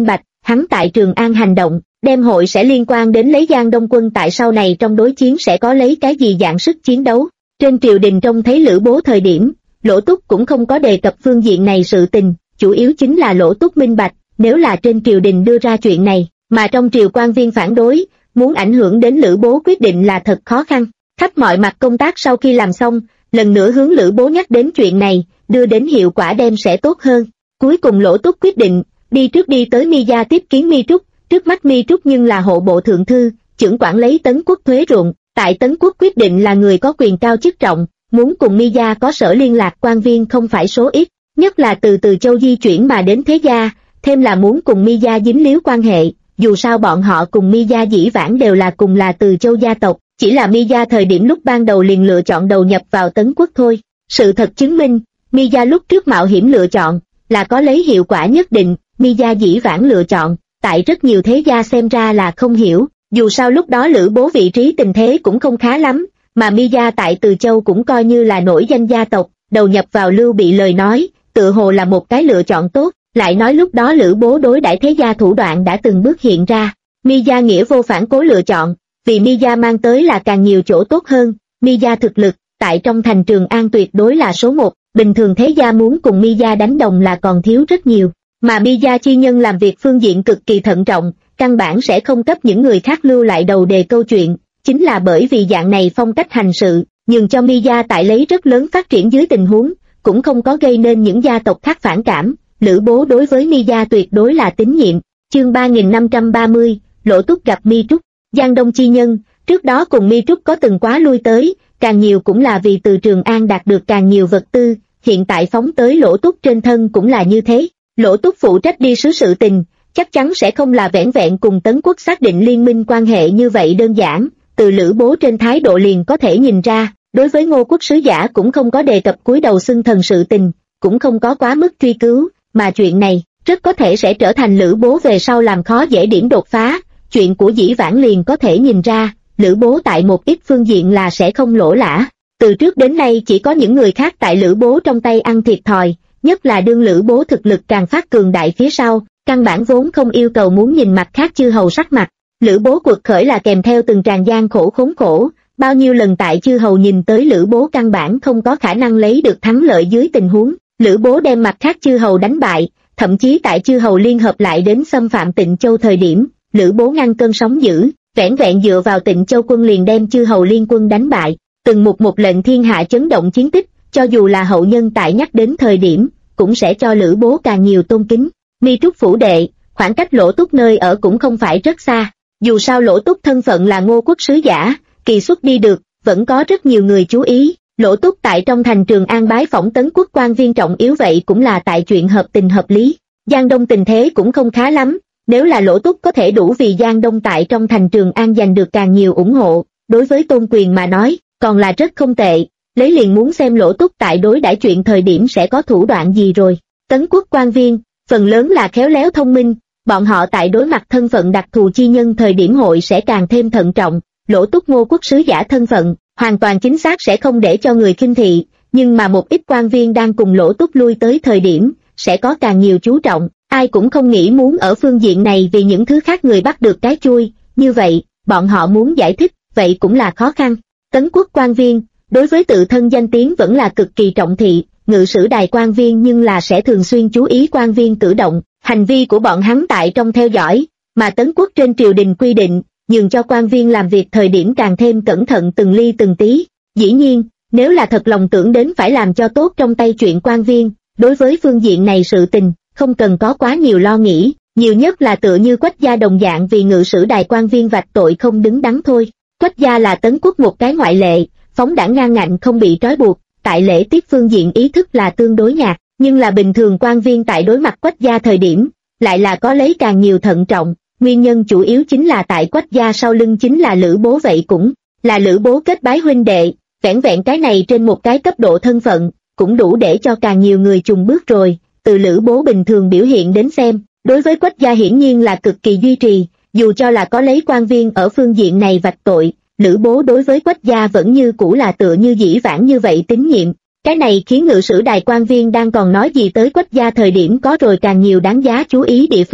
A: hắn tại Trường An hành động, đem hội sẽ liên quan đến lấy Giang Đông quân tại sau này trong đối chiến sẽ có lấy cái gì dạng sức chiến đấu. Trên triều đình trông thấy Lữ Bố thời điểm, Lỗ Túc cũng không có đề cập phương diện này sự tình, chủ yếu chính là Lỗ Túc minh bạch, nếu là trên triều đình đưa ra chuyện này, mà trong triều quan viên phản đối, muốn ảnh hưởng đến Lữ Bố quyết định là thật khó khăn. Khắp mọi mặt công tác sau khi làm xong, lần nữa hướng Lữ Bố nhắc đến chuyện này, đưa đến hiệu quả đem sẽ tốt hơn. Cuối cùng Lỗ Túc quyết định, đi trước đi tới Mi gia tiếp kiến Mi Trúc, trước mắt Mi Trúc nhưng là hộ bộ thượng thư, chưởng quản lấy Tấn Quốc thuế ruộng, tại Tấn Quốc quyết định là người có quyền cao chức trọng, muốn cùng Mi gia có sở liên lạc quan viên không phải số ít, nhất là từ Từ Châu di chuyển mà đến Thế gia, thêm là muốn cùng Mi gia dính líu quan hệ, dù sao bọn họ cùng Mi gia dĩ vãng đều là cùng là Từ Châu gia tộc, chỉ là Mi gia thời điểm lúc ban đầu liền lựa chọn đầu nhập vào Tấn Quốc thôi. Sự thật chứng minh, Mi gia lúc trước mạo hiểm lựa chọn là có lấy hiệu quả nhất định, Mi gia dĩ vãng lựa chọn, tại rất nhiều thế gia xem ra là không hiểu, dù sao lúc đó Lữ Bố vị trí tình thế cũng không khá lắm, mà Mi gia tại Từ Châu cũng coi như là nổi danh gia tộc, đầu nhập vào Lưu Bị lời nói, tựa hồ là một cái lựa chọn tốt, lại nói lúc đó Lữ Bố đối đãi thế gia thủ đoạn đã từng bước hiện ra, Mi gia nghĩa vô phản cố lựa chọn, vì Mi gia mang tới là càng nhiều chỗ tốt hơn, Mi gia thực lực, tại trong thành Trường An tuyệt đối là số một, bình thường thế gia muốn cùng Mi gia đánh đồng là còn thiếu rất nhiều, mà Mi gia chi nhân làm việc phương diện cực kỳ thận trọng, căn bản sẽ không cấp những người khác lưu lại đầu đề câu chuyện, chính là bởi vì dạng này phong cách hành sự, nhường cho Mi gia tại lấy rất lớn phát triển dưới tình huống, cũng không có gây nên những gia tộc khác phản cảm, Lữ Bố đối với Mi gia tuyệt đối là tín nhiệm. Chương 3530, Lỗ Túc gặp Mi Trúc. Giang Đông chi nhân, trước đó cùng Mi Trúc có từng quá lui tới, càng nhiều cũng là vì từ Trường An đạt được càng nhiều vật tư, hiện tại phóng tới Lỗ Túc trên thân cũng là như thế. Lỗ Túc phụ trách đi sứ sự tình, chắc chắn sẽ không là vẻn vẹn cùng Tấn Quốc xác định liên minh quan hệ như vậy đơn giản, từ Lữ Bố trên thái độ liền có thể nhìn ra, đối với Ngô Quốc sứ giả cũng không có đề cập cúi đầu xưng thần sự tình, cũng không có quá mức truy cứu, mà chuyện này, rất có thể sẽ trở thành Lữ Bố về sau làm khó dễ điểm đột phá, chuyện của dĩ vãng liền có thể nhìn ra, Lữ Bố tại một ít phương diện là sẽ không lỗ lã, từ trước đến nay chỉ có những người khác tại Lữ Bố trong tay ăn thiệt thòi, nhất là đương Lữ Bố thực lực càng phát cường đại phía sau, căn bản vốn không yêu cầu muốn nhìn mặt khác chư hầu sắc mặt, Lữ Bố quật khởi là kèm theo từng tràng gian khổ khốn khổ, bao nhiêu lần tại chư hầu nhìn tới Lữ Bố căn bản không có khả năng lấy được thắng lợi dưới tình huống, Lữ Bố đem mặt khác chư hầu đánh bại, thậm chí tại chư hầu liên hợp lại đến xâm phạm Tịnh Châu thời điểm, Lữ Bố ngăn cơn sóng dữ, vẻn vẹn dựa vào Tịnh Châu quân liền đem chư hầu liên quân đánh bại, từng một lệnh thiên hạ chấn động chiến tích, cho dù là hậu nhân tại nhắc đến thời điểm, cũng sẽ cho Lữ Bố càng nhiều tôn kính. Mi Trúc phủ đệ, khoảng cách Lỗ Túc nơi ở cũng không phải rất xa, dù sao Lỗ Túc thân phận là Ngô Quốc sứ giả, kỳ xuất đi được, vẫn có rất nhiều người chú ý. Lỗ Túc tại trong thành Trường An bái phỏng Tấn Quốc quan viên trọng yếu vậy cũng là tại chuyện hợp tình hợp lý. Giang Đông tình thế cũng không khá lắm, nếu là Lỗ Túc có thể đủ vì Giang Đông tại trong thành Trường An giành được càng nhiều ủng hộ, đối với Tôn Quyền mà nói, còn là rất không tệ, lấy liền muốn xem Lỗ Túc tại đối đãi chuyện thời điểm sẽ có thủ đoạn gì rồi. Tấn Quốc quan viên, phần lớn là khéo léo thông minh, bọn họ tại đối mặt thân phận đặc thù chi nhân thời điểm hội sẽ càng thêm thận trọng, Lỗ Túc Ngô Quốc sứ giả thân phận, hoàn toàn chính xác sẽ không để cho người khinh thị, nhưng mà một ít quan viên đang cùng Lỗ Túc lui tới thời điểm, sẽ có càng nhiều chú trọng, ai cũng không nghĩ muốn ở phương diện này vì những thứ khác người bắt được cái chui, như vậy, bọn họ muốn giải thích, vậy cũng là khó khăn. Tấn Quốc quan viên, đối với tự thân danh tiếng vẫn là cực kỳ trọng thị, ngự sử đài quan viên nhưng là sẽ thường xuyên chú ý quan viên cử động, hành vi của bọn hắn tại trong theo dõi, mà Tấn Quốc trên triều đình quy định, nhường cho quan viên làm việc thời điểm càng thêm cẩn thận từng ly từng tí. Dĩ nhiên, nếu là thật lòng tưởng đến phải làm cho tốt trong tay chuyện quan viên, đối với phương diện này sự tình, không cần có quá nhiều lo nghĩ, nhiều nhất là tựa như Quách gia đồng dạng vì ngự sử đài quan viên vạch tội không đứng đắn thôi. Quách gia là Tấn Quốc một cái ngoại lệ, phóng đảng ngang ngạnh không bị trói buộc, tại lễ tiết phương diện ý thức là tương đối nhạt, nhưng là bình thường quan viên tại đối mặt Quách gia thời điểm, lại là có lấy càng nhiều thận trọng. Nguyên nhân chủ yếu chính là tại Quách gia sau lưng chính là Lữ Bố, vậy cũng là Lữ Bố kết bái huynh đệ, vẻn vẹn cái này trên một cái cấp độ thân phận, cũng đủ để cho càng nhiều người chùng bước rồi. Từ Lữ Bố bình thường biểu hiện đến xem, đối với Quách gia hiển nhiên là cực kỳ duy trì, dù cho là có lấy quan viên ở phương diện này vạch tội, Lữ Bố đối với Quách gia vẫn như cũ là tựa như dĩ vãng như vậy tín nhiệm. Cái này khiến ngự sử đài quan viên đang còn nói gì tới Quách gia thời điểm có rồi càng nhiều đáng giá chú ý địa phương.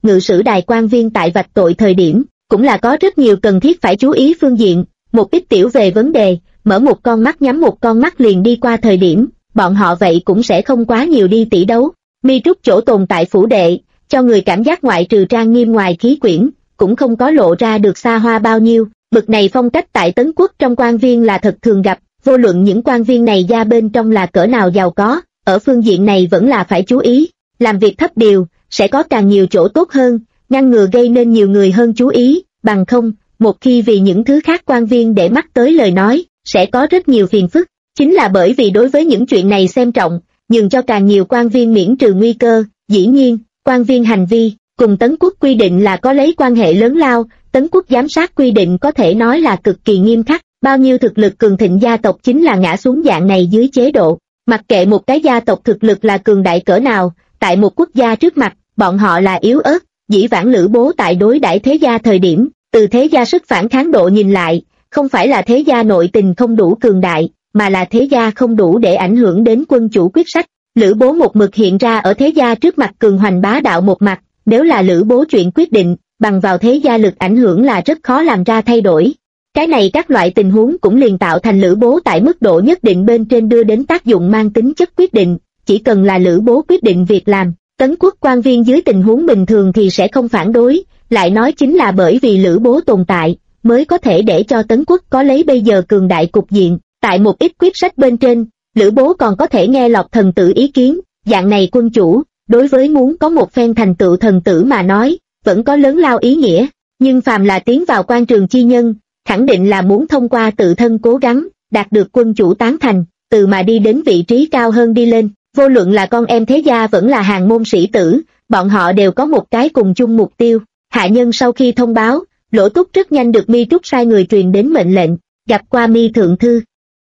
A: ngự sử đài quan viên tại vạch tội thời điểm, cũng là có rất nhiều cần thiết phải chú ý phương diện, một ít tiểu về vấn đề, mở một con mắt nhắm một con mắt liền đi qua thời điểm, bọn họ vậy cũng sẽ không quá nhiều đi tỉ đấu. Mi Trúc chỗ tồn tại phủ đệ, cho người cảm giác ngoại trừ trang nghiêm ngoài khí quyển, cũng không có lộ ra được xa hoa bao nhiêu. Bực này phong cách tại Tấn Quốc trong quan viên là thật thường gặp, vô luận những quan viên này gia bên trong là cỡ nào giàu có, ở phương diện này vẫn là phải chú ý, làm việc thấp điều, sẽ có càng nhiều chỗ tốt hơn, ngăn ngừa gây nên nhiều người hơn chú ý, bằng không, một khi vì những thứ khác quan viên để mắt tới lời nói, sẽ có rất nhiều phiền phức. Chính là bởi vì đối với những chuyện này xem trọng, nhường cho càng nhiều quan viên miễn trừ nguy cơ. Dĩ nhiên, quan viên hành vi cùng Tấn Quốc quy định là có lấy quan hệ lớn lao. Tấn Quốc giám sát quy định có thể nói là cực kỳ nghiêm khắc, bao nhiêu thực lực cường thịnh gia tộc chính là ngã xuống dạng này dưới chế độ. Mặc kệ một cái gia tộc thực lực là cường đại cỡ nào, tại một quốc gia trước mặt, bọn họ là yếu ớt. Dĩ vãng Lữ Bố tại đối đãi thế gia thời điểm, từ thế gia sức phản kháng độ nhìn lại, không phải là thế gia nội tình không đủ cường đại, mà là thế gia không đủ để ảnh hưởng đến quân chủ quyết sách. Lữ Bố một mực hiện ra ở thế gia trước mặt cường hoành bá đạo một mặt, nếu là Lữ Bố chuyện quyết định, bằng vào thế gia lực ảnh hưởng là rất khó làm ra thay đổi. Cái này các loại tình huống cũng liền tạo thành Lữ Bố tại mức độ nhất định bên trên đưa đến tác dụng mang tính chất quyết định, chỉ cần là Lữ Bố quyết định việc làm, Tấn Quốc quan viên dưới tình huống bình thường thì sẽ không phản đối, lại nói chính là bởi vì Lữ Bố tồn tại, mới có thể để cho Tấn Quốc có lấy bây giờ cường đại cục diện. Tại một ít quyết sách bên trên, Lữ Bố còn có thể nghe lọt thần tử ý kiến, dạng này quân chủ, đối với muốn có một phen thành tựu thần tử mà nói, vẫn có lớn lao ý nghĩa, nhưng phàm là tiến vào quan trường chi nhân, khẳng định là muốn thông qua tự thân cố gắng, đạt được quân chủ tán thành, từ mà đi đến vị trí cao hơn đi lên. Vô luận là con em thế gia vẫn là hàng môn sĩ tử, bọn họ đều có một cái cùng chung mục tiêu. Hạ nhân sau khi thông báo, Lỗ Túc rất nhanh được Mi Trúc sai người truyền đến mệnh lệnh, gặp qua Mi thượng thư.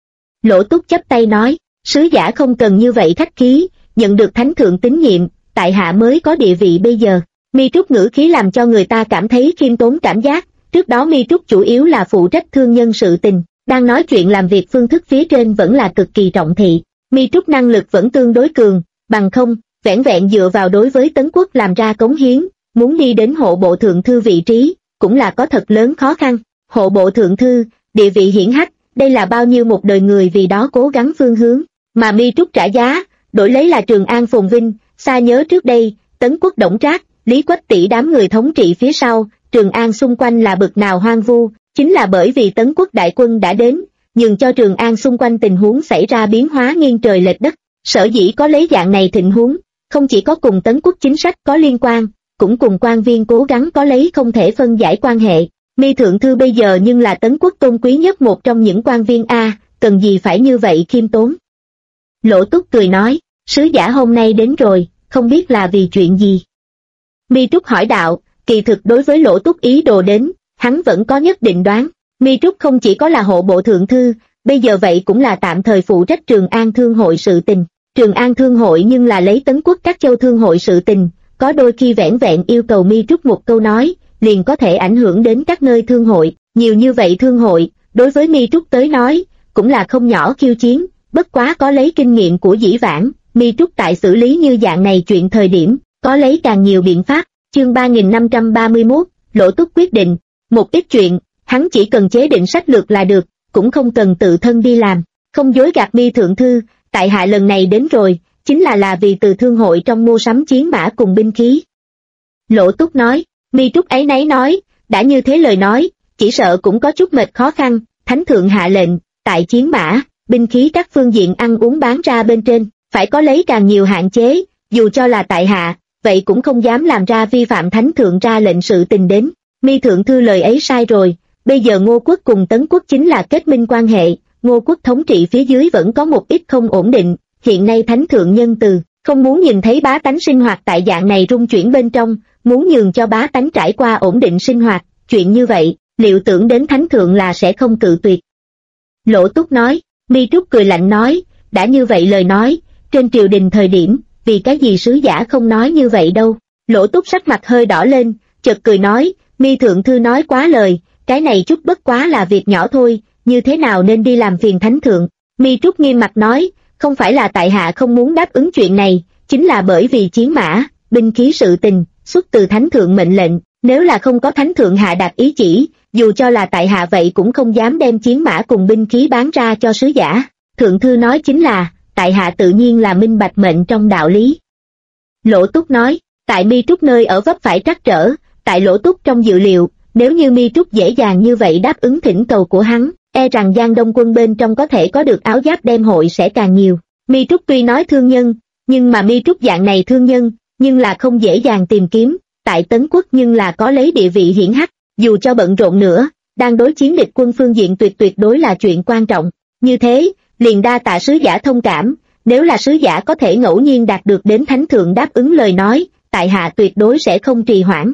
A: Lỗ Túc chắp tay nói, sứ giả không cần như vậy khách khí, nhận được thánh thượng tín nhiệm, tại hạ mới có địa vị bây giờ. Mi Trúc ngữ khí làm cho người ta cảm thấy khiêm tốn cảm giác, trước đó Mi Trúc chủ yếu là phụ trách thương nhân sự tình, đang nói chuyện làm việc phương thức phía trên vẫn là cực kỳ trọng thị. Mi Trúc năng lực vẫn tương đối cường, bằng không, vẻn vẹn dựa vào đối với Tấn Quốc làm ra cống hiến, muốn đi đến hộ bộ thượng thư vị trí, cũng là có thật lớn khó khăn. Hộ bộ thượng thư, địa vị hiển hách, đây là bao nhiêu một đời người vì đó cố gắng phương hướng, mà Mi Trúc trả giá, đổi lấy là Trường An phồn vinh. Xa nhớ trước đây, Tấn Quốc Đổng Trác, Lý Quách tỷ đám người thống trị phía sau, Trường An xung quanh là bực nào hoang vu, chính là bởi vì Tấn Quốc đại quân đã đến, nhường cho Trường An xung quanh tình huống xảy ra biến hóa nghiêng trời lệch đất. Sở dĩ có lấy dạng này tình huống, không chỉ có cùng Tấn Quốc chính sách có liên quan, cũng cùng quan viên cố gắng có lấy không thể phân giải quan hệ. Mi thượng thư bây giờ nhưng là Tấn Quốc tôn quý nhất một trong những quan viên a, cần gì phải như vậy khiêm tốn. Lỗ Túc cười nói, sứ giả hôm nay đến rồi, không biết là vì chuyện gì. Mi Trúc hỏi đạo, kỳ thực đối với Lỗ Túc ý đồ đến, hắn vẫn có nhất định đoán. Mi Trúc không chỉ có là hộ bộ thượng thư, bây giờ vậy cũng là tạm thời phụ trách Trường An Thương hội sự tình. Trường An Thương hội nhưng là lấy Tấn Quốc các châu thương hội sự tình, có đôi khi vẻn vẹn yêu cầu Mi Trúc một câu nói, liền có thể ảnh hưởng đến các nơi thương hội. Nhiều như vậy thương hội, đối với Mi Trúc tới nói, cũng là không nhỏ khiêu chiến, bất quá có lấy kinh nghiệm của dĩ vãng, Mi Trúc tại xử lý như dạng này chuyện thời điểm, có lấy càng nhiều biện pháp. Chương 3531, Lỗ Túc quyết định, một ít chuyện, hắn chỉ cần chế định sách lược là được, cũng không cần tự thân đi làm. Không dối gạt Mi thượng thư, tại hạ lần này đến rồi, chính là vì từ thương hội trong mua sắm chiến mã cùng binh khí. Lỗ Túc nói, Mi Trúc áy náy nói, đã như thế lời nói, chỉ sợ cũng có chút mệt khó khăn, thánh thượng hạ lệnh, tại chiến mã, binh khí các phương diện ăn uống bán ra bên trên, phải có lấy càng nhiều hạn chế, dù cho là tại hạ, vậy cũng không dám làm ra vi phạm thánh thượng ra lệnh sự tình đến. Mi thượng thư lời ấy sai rồi, bây giờ Ngô quốc cùng Tấn quốc chính là kết minh quan hệ, Ngô quốc thống trị phía dưới vẫn có một ít không ổn định, hiện nay thánh thượng nhân từ, không muốn nhìn thấy bá tánh sinh hoạt tại dạng này rung chuyển bên trong, muốn nhường cho bá tánh trải qua ổn định sinh hoạt, chuyện như vậy, liệu tưởng đến thánh thượng là sẽ không cự tuyệt. Lỗ Túc nói, Mi Trúc cười lạnh nói, đã như vậy lời nói, trên triều đình thời điểm, vì cái gì sứ giả không nói như vậy đâu. Lỗ Túc sắc mặt hơi đỏ lên, chợt cười nói, Mi thượng thư nói quá lời, cái này chút bất quá là việc nhỏ thôi, như thế nào nên đi làm phiền thánh thượng. Mi Trúc nghiêm mặt nói, không phải là tại hạ không muốn đáp ứng chuyện này, chính là bởi vì chiến mã, binh khí sự tình, xuất từ thánh thượng mệnh lệnh, nếu là không có thánh thượng hạ đạt ý chỉ, dù cho là tại hạ vậy cũng không dám đem chiến mã cùng binh khí bán ra cho sứ giả. Thượng thư nói chính là, tại hạ tự nhiên là minh bạch mệnh trong đạo lý. Lỗ Túc nói, tại Mi Trúc nơi ở vấp phải trắc trở, tại Lỗ Túc trong dự liệu, nếu như Mi Trúc dễ dàng như vậy đáp ứng thỉnh cầu của hắn, e rằng Giang Đông quân bên trong có thể có được áo giáp đem hội sẽ càng nhiều. Mi Trúc tuy nói thương nhân, nhưng mà Mi Trúc dạng này thương nhân, nhưng là không dễ dàng tìm kiếm, tại Tấn Quốc nhưng là có lấy địa vị hiển hách, dù cho bận rộn nữa, đang đối chiến địch quân phương diện tuyệt đối là chuyện quan trọng. Như thế, liền đa tạ sứ giả thông cảm, nếu là sứ giả có thể ngẫu nhiên đạt được đến thánh thượng đáp ứng lời nói, tại hạ tuyệt đối sẽ không trì hoãn.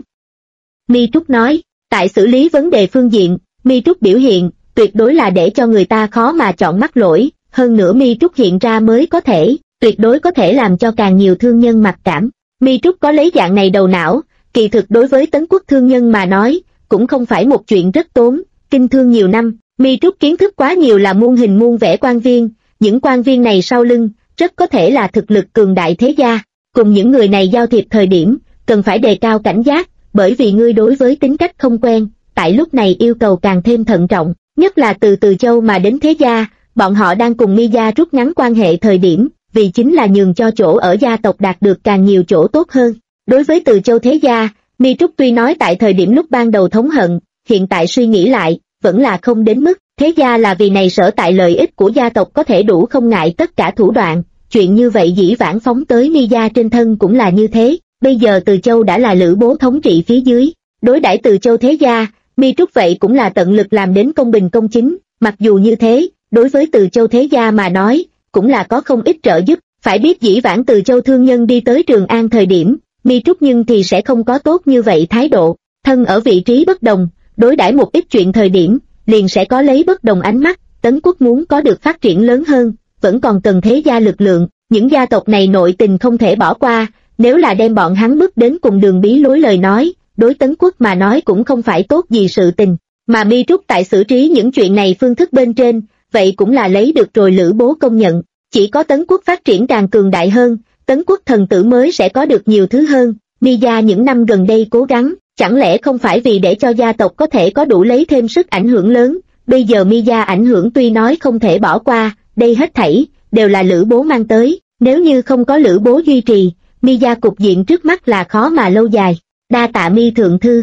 A: Mi Trúc nói, tại xử lý vấn đề phương diện, Mi Trúc biểu hiện, tuyệt đối là để cho người ta khó mà chọn mắc lỗi, hơn nữa Mi Trúc hiện ra mới có thể, tuyệt đối có thể làm cho càng nhiều thương nhân mặc cảm. Mi Trúc có lấy dạng này đầu não, kỳ thực đối với Tấn Quốc thương nhân mà nói, cũng không phải một chuyện rất tốn, kinh thương nhiều năm, Mi Trúc kiến thức quá nhiều là muôn hình muôn vẻ quan viên, những quan viên này sau lưng, rất có thể là thực lực cường đại thế gia, cùng những người này giao thiệp thời điểm, cần phải đề cao cảnh giác, bởi vì ngươi đối với tính cách không quen, tại lúc này yêu cầu càng thêm thận trọng, nhất là từ Từ Châu mà đến thế gia, bọn họ đang cùng Mi gia rút ngắn quan hệ thời điểm, vì chính là nhường cho chỗ ở gia tộc đạt được càng nhiều chỗ tốt hơn. Đối với Từ Châu thế gia, Mi Trúc tuy nói tại thời điểm lúc ban đầu thống hận, hiện tại suy nghĩ lại, vẫn là không đến mức, thế gia là vì này sở tại lợi ích của gia tộc có thể đủ không ngại tất cả thủ đoạn, chuyện như vậy dĩ vãng phóng tới Mi gia trên thân cũng là như thế, bây giờ Từ Châu đã là Lữ Bố thống trị phía dưới, đối đãi Từ Châu thế gia, Mi Trúc vậy cũng là tận lực làm đến công bình công chính, mặc dù như thế, đối với Từ Châu thế gia mà nói, cũng là có không ít trợ giúp, phải biết dĩ vãng Từ Châu thương nhân đi tới Trường An thời điểm, Mi Trúc nhưng thì sẽ không có tốt như vậy thái độ, thân ở vị trí bất đồng, đối đãi một ít chuyện thời điểm, liền sẽ có lấy bất đồng ánh mắt. Tấn Quốc muốn có được phát triển lớn hơn, vẫn còn cần thế gia lực lượng, những gia tộc này nội tình không thể bỏ qua, nếu là đem bọn hắn bước đến cùng đường bí lối lời nói, đối Tấn Quốc mà nói cũng không phải tốt gì sự tình, mà Mi Trúc tại xử trí những chuyện này phương thức bên trên, vậy cũng là lấy được rồi Lữ Bố công nhận, chỉ có Tấn Quốc phát triển càng cường đại hơn, Tấn Quốc thần tử mới sẽ có được nhiều thứ hơn. Mi gia những năm gần đây cố gắng, chẳng lẽ không phải vì để cho gia tộc có thể có đủ lấy thêm sức ảnh hưởng lớn, bây giờ Mi gia ảnh hưởng tuy nói không thể bỏ qua, đây hết thảy đều là Lữ Bố mang tới, nếu như không có Lữ Bố duy trì, Mi gia cục diện trước mắt là khó mà lâu dài. Đa tạ Mi thượng thư.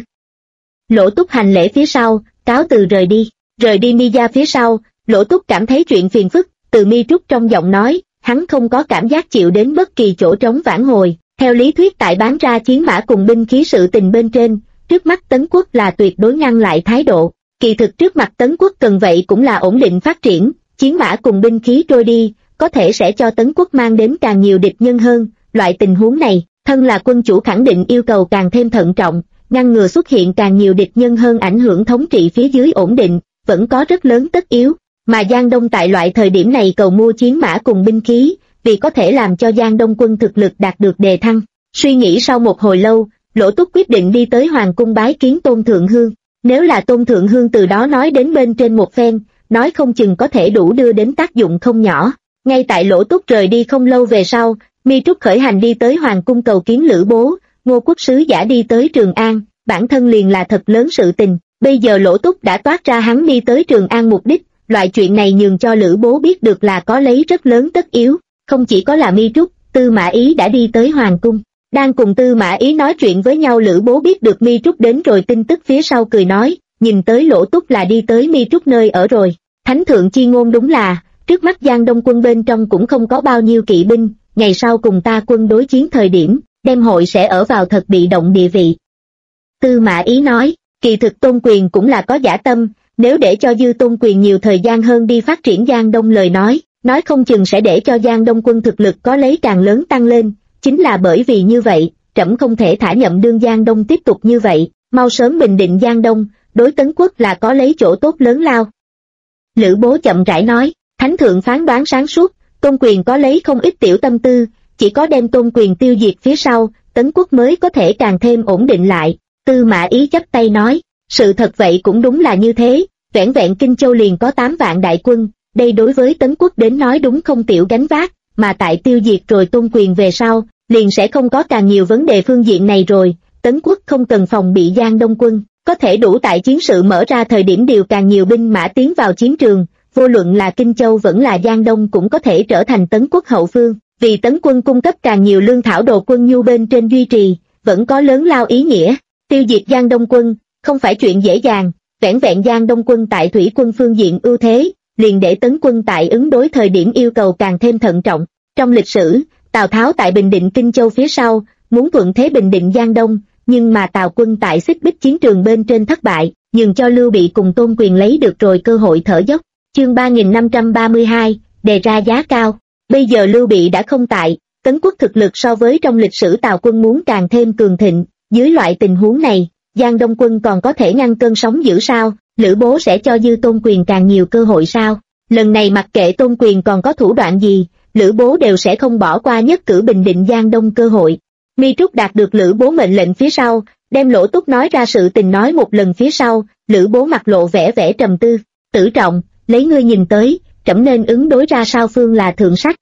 A: Lỗ Túc hành lễ phía sau, cáo từ rời đi Mi gia phía sau, Lỗ Túc cảm thấy chuyện phiền phức, từ Mi Trúc trong giọng nói, hắn không có cảm giác chịu đến bất kỳ chỗ trống vãn hồi. Theo lý thuyết tại bán ra chiến mã cùng binh khí sự tình bên trên, trước mắt Tấn Quốc là tuyệt đối ngăn lại thái độ, kỳ thực trước mặt Tấn Quốc cần vậy cũng là ổn định phát triển, chiến mã cùng binh khí trôi đi, có thể sẽ cho Tấn Quốc mang đến càng nhiều địch nhân hơn, loại tình huống này, thân là quân chủ khẳng định yêu cầu càng thêm thận trọng, ngăn ngừa xuất hiện càng nhiều địch nhân hơn ảnh hưởng thống trị phía dưới ổn định, vẫn có rất lớn tất yếu, mà Giang Đông tại loại thời điểm này cầu mua chiến mã cùng binh khí, vì có thể làm cho Giang Đông quân thực lực đạt được đề thăng. Suy nghĩ sau một hồi lâu, Lỗ Túc quyết định đi tới Hoàng cung bái kiến Tôn Thượng Hương. Nếu là Tôn Thượng Hương từ đó nói đến bên trên một phen, nói không chừng có thể đủ đưa đến tác dụng không nhỏ. Ngay tại Lỗ Túc rời đi không lâu về sau, Mi Trúc khởi hành đi tới Hoàng cung cầu kiến Lữ Bố, Ngô Quốc sứ giả đi tới Trường An, bản thân liền là thật lớn sự tình. Bây giờ Lỗ Túc đã toát ra hắn đi tới Trường An mục đích, loại chuyện này nhường cho Lữ Bố biết được là có lấy rất lớn tất yếu. Không chỉ có là Mi Trúc, Tư Mã Ý đã đi tới Hoàng cung. Đang cùng Tư Mã Ý nói chuyện với nhau, Lữ Bố biết được Mi Trúc đến rồi tin tức phía sau cười nói, nhìn tới Lỗ Túc là đi tới Mi Trúc nơi ở rồi. Thánh thượng chi ngôn đúng là, trước mắt Giang Đông quân bên trong cũng không có bao nhiêu kỵ binh, ngày sau cùng ta quân đối chiến thời điểm, đem hội sẽ ở vào thật bị động địa vị. Tư Mã Ý nói, kỳ thực Tôn Quyền cũng là có dã tâm, nếu để cho Dư Tôn Quyền nhiều thời gian hơn đi phát triển Giang Đông lời nói không chừng sẽ để cho Giang Đông quân thực lực có lấy càng lớn tăng lên, chính là bởi vì như vậy, trẫm không thể thả nhậm đương Giang Đông tiếp tục như vậy, mau sớm bình định Giang Đông, đối Tấn Quốc là có lấy chỗ tốt lớn lao. Lữ Bố chậm rãi nói, Thánh thượng phán đoán sáng suốt, Tôn Quyền có lấy không ít tiểu tâm tư, chỉ có đem Tôn Quyền tiêu diệt phía sau, Tấn Quốc mới có thể càng thêm ổn định lại. Tư Mã Ý chắp tay nói, sự thật vậy cũng đúng là như thế, vẻn vẹn Kinh Châu liền có 8 vạn đại quân, đây đối với Tấn Quốc đến nói đúng không tiểu gánh vác, mà tại tiêu diệt rồi Tôn Quyền về sau, liền sẽ không có càng nhiều vấn đề phương diện này rồi, Tấn quốc không cần phòng bị Giang Đông quân, có thể đủ tại chiến sự mở ra thời điểm điều càng nhiều binh mã tiến vào chiến trường, vô luận là Kinh Châu vẫn là Giang Đông cũng có thể trở thành Tấn quốc hậu phương, vì Tấn quân cung cấp càng nhiều lương thảo đồ quân nhu bên trên duy trì, vẫn có lớn lao ý nghĩa. Tiêu diệt Giang Đông quân, không phải chuyện dễ dàng, vẻn vẹn Giang Đông quân tại thủy quân phương diện ưu thế, liền để Tấn quân tại ứng đối thời điểm yêu cầu càng thêm thận trọng. Trong lịch sử, Tào Tháo tại bình định Kinh Châu phía sau, muốn thuận thế bình định Giang Đông, nhưng mà Tào quân tại xích bích chiến trường bên trên thất bại, nhường cho Lưu Bị cùng Tôn Quyền lấy được rồi cơ hội thở dốc. Chương 3532, đề ra giá cao. Bây giờ Lưu Bị đã không tại, Tấn quốc thực lực so với trong lịch sử Tào quân muốn càng thêm cường thịnh, dưới loại tình huống này, Giang Đông quân còn có thể ngăn cơn sóng dữ sao? Lữ Bố sẽ cho Dư Tôn Quyền càng nhiều cơ hội sao? Lần này mặc kệ Tôn Quyền còn có thủ đoạn gì, Lữ Bố đều sẽ không bỏ qua nhất cử bình định Giang Đông cơ hội. Mi Trúc đạt được Lữ Bố mệnh lệnh phía sau, đem Lỗ Túc nói ra sự tình nói một lần phía sau, Lữ Bố mặt lộ vẻ vẻ trầm tư. Tử Trọng, lấy ngươi nhìn tới, trẫm nên ứng đối ra sao phương là thượng sách?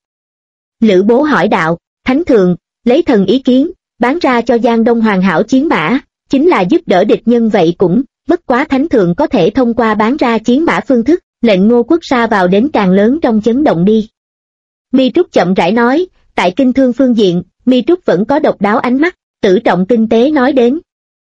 A: Lữ Bố hỏi đạo. Thánh thượng, lấy thần ý kiến, bán ra cho Giang Đông hoàn hảo chiến mã, chính là giúp đỡ địch nhân vậy cũng, bất quá thánh thượng có thể thông qua bán ra chiến mã phương thức, lệnh Ngô Quốc sa vào đến càng lớn trong chấn động đi. Mi Trúc chậm rãi nói, tại kinh thương phương diện, Mi Trúc vẫn có độc đáo ánh mắt, Tử Trọng tinh tế nói đến.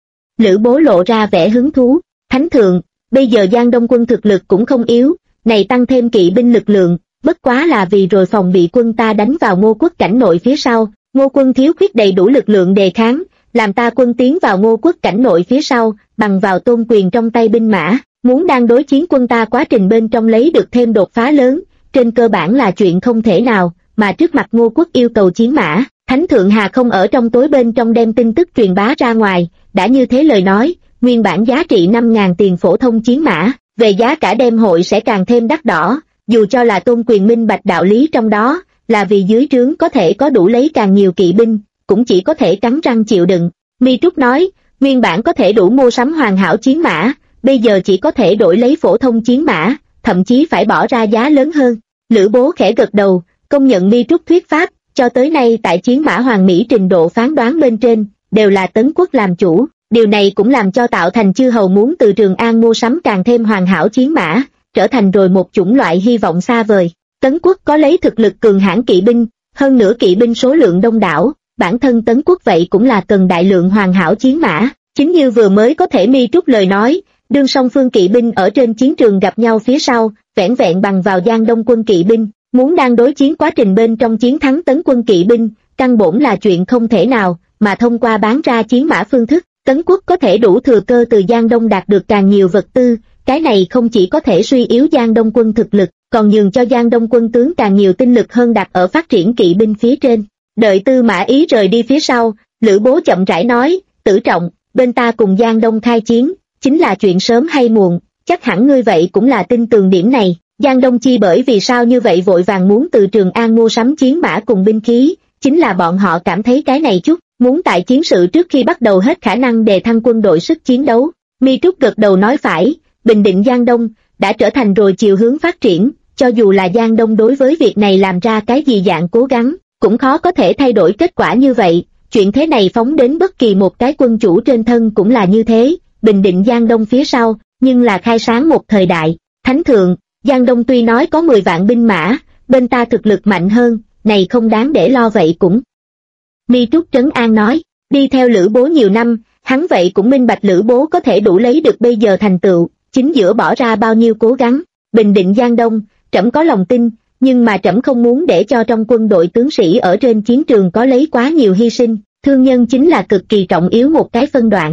A: Lữ Bố lộ ra vẻ hứng thú. Thánh thượng, bây giờ Giang Đông quân thực lực cũng không yếu, này tăng thêm kỵ binh lực lượng, bất quá là vì rồi phòng bị quân ta đánh vào Ngô Quốc cảnh nội phía sau, Ngô quân thiếu khuyết đầy đủ lực lượng đề kháng, làm ta quân tiến vào Ngô Quốc cảnh nội phía sau, bằng vào Tôn Quyền trong tay binh mã, muốn đang đối chiến quân ta quá trình bên trong lấy được thêm đột phá lớn, trên cơ bản là chuyện không thể nào, mà trước mặt Ngô Quốc yêu cầu chiến mã, Thánh thượng hà không ở trong tối bên trong đem tin tức truyền bá ra ngoài, đã như thế lời nói, nguyên bản giá trị 5.000 tiền phổ thông chiến mã, về giá cả đêm hội sẽ càng thêm đắt đỏ, dù cho là Tôn Quyền minh bạch đạo lý trong đó, là vì dưới trướng có thể có đủ lấy càng nhiều kỵ binh, cũng chỉ có thể cắn răng chịu đựng. Mi Trúc nói, nguyên bản có thể đủ mua sắm hoàn hảo chiến mã, bây giờ chỉ có thể đổi lấy phổ thông chiến mã, thậm chí phải bỏ ra giá lớn hơn. Lữ Bố khẽ gật đầu, công nhận Mi Trúc thuyết pháp, cho tới nay tại chiến mã Hoàng Mỹ trình độ phán đoán bên trên, đều là Tấn Quốc làm chủ, điều này cũng làm cho tạo thành chư hầu muốn từ Trường An mua sắm càng thêm hoàn hảo chiến mã, trở thành rồi một chủng loại hy vọng xa vời. Tấn Quốc có lấy thực lực cường hãn kỵ binh, hơn nữa kỵ binh số lượng đông đảo, bản thân Tấn Quốc vậy cũng là cần đại lượng hoàn hảo chiến mã, chính như vừa mới có thể Mi Trúc lời nói, đương song phương kỵ binh ở trên chiến trường gặp nhau phía sau, vẻn vẹn bằng vào Giang Đông quân kỵ binh, muốn đang đối chiến quá trình bên trong chiến thắng Tấn quân kỵ binh, căn bổn là chuyện không thể nào, mà thông qua bán ra chiến mã phương thức, Tấn Quốc có thể đủ thừa cơ từ Giang Đông đạt được càng nhiều vật tư, cái này không chỉ có thể suy yếu Giang Đông quân thực lực, còn nhường cho Giang Đông quân tướng càng nhiều tinh lực hơn đặt ở phát triển kỵ binh phía trên. Đợi Tư Mã Ý rời đi phía sau, Lữ Bố chậm rãi nói, Tử Trọng, bên ta cùng Giang Đông khai chiến, chính là chuyện sớm hay muộn, chắc hẳn ngươi vậy cũng là tin tường điểm này. Giang Đông chi bởi vì sao như vậy vội vàng muốn từ Trường An mua sắm chiến mã cùng binh khí, chính là bọn họ cảm thấy cái này chút, muốn tại chiến sự trước khi bắt đầu hết khả năng đề thăng quân đội sức chiến đấu. Mi Trúc gật đầu nói phải, bình định Giang Đông, đã trở thành rồi chiều hướng phát triển, cho dù là Giang Đông đối với việc này làm ra cái gì dạng cố gắng, cũng khó có thể thay đổi kết quả như vậy, chuyện thế này phóng đến bất kỳ một cái quân chủ trên thân cũng là như thế, bình định Giang Đông phía sau, nhưng là khai sáng một thời đại. Thánh thượng, Giang Đông tuy nói có 10 vạn binh mã, bên ta thực lực mạnh hơn, này không đáng để lo vậy cũng. Mi Trúc trấn an nói, đi theo Lữ Bố nhiều năm, hắn vậy cũng minh bạch Lữ Bố có thể đủ lấy được bây giờ thành tựu, chính giữa bỏ ra bao nhiêu cố gắng, bình định Giang Đông, trẫm có lòng tin, nhưng mà trẫm không muốn để cho trong quân đội tướng sĩ ở trên chiến trường có lấy quá nhiều hy sinh, thương nhân chính là cực kỳ trọng yếu một cái phân đoạn.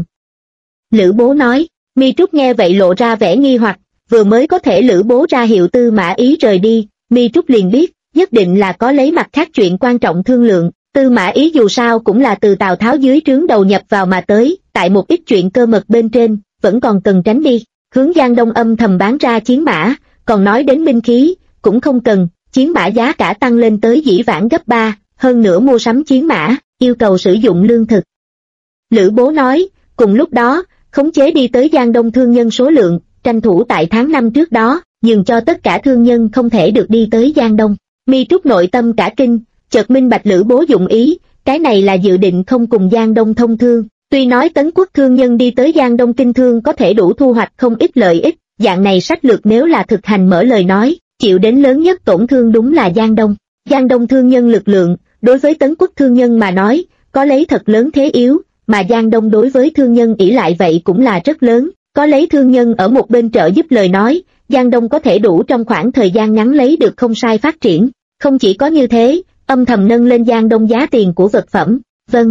A: Lữ Bố nói, Mi Trúc nghe vậy lộ ra vẻ nghi hoặc, vừa mới có thể Lữ Bố ra hiệu Tư Mã Ý rời đi, Mi Trúc liền biết, nhất định là có lấy mặt khác chuyện quan trọng thương lượng. Tư Mã Ý dù sao cũng là từ Tào Tháo dưới trướng đầu nhập vào mà tới, tại một ít chuyện cơ mật bên trên, vẫn còn cần tránh đi, hướng Giang Đông âm thầm bán ra chiến mã, còn nói đến binh khí, cũng không cần, chiến mã giá cả tăng lên tới dĩ vãng gấp 3, hơn nữa mua sắm chiến mã, yêu cầu sử dụng lương thực. Lữ Bố nói, cùng lúc đó, khống chế đi tới Giang Đông thương nhân số lượng, tranh thủ tại tháng 5 trước đó, nhường cho tất cả thương nhân không thể được đi tới Giang Đông. Mi Trúc nội tâm cả kinh, chợt minh bạch Lữ Bố dụng ý, cái này là dự định không cùng Giang Đông thông thương, Tuy nói Tấn Quốc thương nhân đi tới Giang Đông kinh thương có thể đủ thu hoạch không ít lợi ích, dạng này sách lược nếu là thực hành mở lời nói, chịu đến lớn nhất tổn thương đúng là Giang Đông. Giang Đông thương nhân lực lượng, đối với Tấn Quốc thương nhân mà nói, có lấy thật lớn thế yếu, mà Giang Đông đối với thương nhân ỷ lại vậy cũng là rất lớn, có lấy thương nhân ở một bên trợ giúp lời nói, Giang Đông có thể đủ trong khoảng thời gian ngắn lấy được không sai phát triển. Không chỉ có như thế, âm thầm nâng lên Giang Đông giá tiền của vật phẩm. Vâng.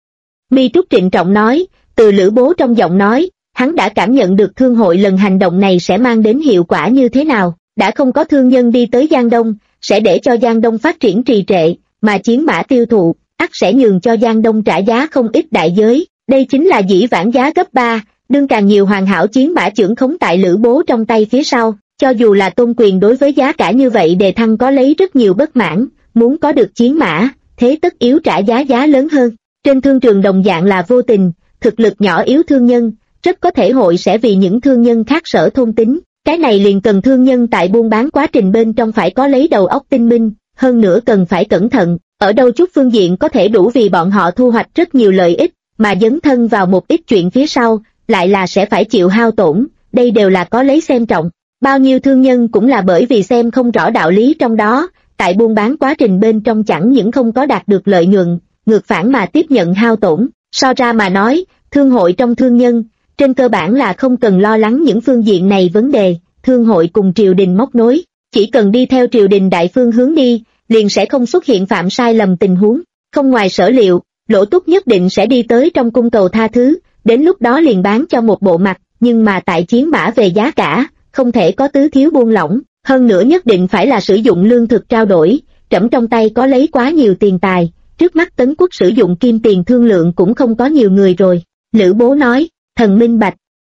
A: Mi Trúc trịnh trọng nói, từ Lữ Bố trong giọng nói, hắn đã cảm nhận được thương hội lần hành động này sẽ mang đến hiệu quả như thế nào, đã không có thương nhân đi tới Giang Đông, sẽ để cho Giang Đông phát triển trì trệ, mà chiến mã tiêu thụ, ắt sẽ nhường cho Giang Đông trả giá không ít đại giới, đây chính là dĩ vãng giá gấp 3, đương càng nhiều hoàn hảo chiến mã chưởng khống tại Lữ Bố trong tay phía sau, cho dù là Tôn Quyền đối với giá cả như vậy đề thăng có lấy rất nhiều bất mãn, muốn có được chiến mã, thế tất yếu trả giá lớn hơn. Trên thương trường đồng dạng là vô tình, thực lực nhỏ yếu thương nhân, rất có thể hội sẽ vì những thương nhân khác sở thôn tính, cái này liền cần thương nhân tại buôn bán quá trình bên trong phải có lấy đầu óc tinh minh, hơn nữa cần phải cẩn thận, ở đâu chút phương diện có thể đủ vì bọn họ thu hoạch rất nhiều lợi ích, mà dấn thân vào một ít chuyện phía sau, lại là sẽ phải chịu hao tổn, đây đều là có lấy xem trọng. Bao nhiêu thương nhân cũng là bởi vì xem không rõ đạo lý trong đó, tại buôn bán quá trình bên trong chẳng những không có đạt được lợi nhuận, ngược phản mà tiếp nhận hao tổn. So ra mà nói, thương hội trong thương nhân, trên cơ bản là không cần lo lắng những phương diện này vấn đề, thương hội cùng triều đình móc nối, chỉ cần đi theo triều đình đại phương hướng đi, liền sẽ không xuất hiện phạm sai lầm tình huống. Không ngoài sở liệu, Lỗ Túc nhất định sẽ đi tới trong cung cầu tha thứ, đến lúc đó liền bán cho một bộ mặt, nhưng mà tại chiến mã về giá cả, không thể có tứ thiếu buông lỏng, hơn nữa nhất định phải là sử dụng lương thực trao đổi, trẫm trong tay có lấy quá nhiều tiền tài, trước mắt Tấn Quốc sử dụng kim tiền thương lượng cũng không có nhiều người rồi. Lữ Bố nói, thần minh bạch.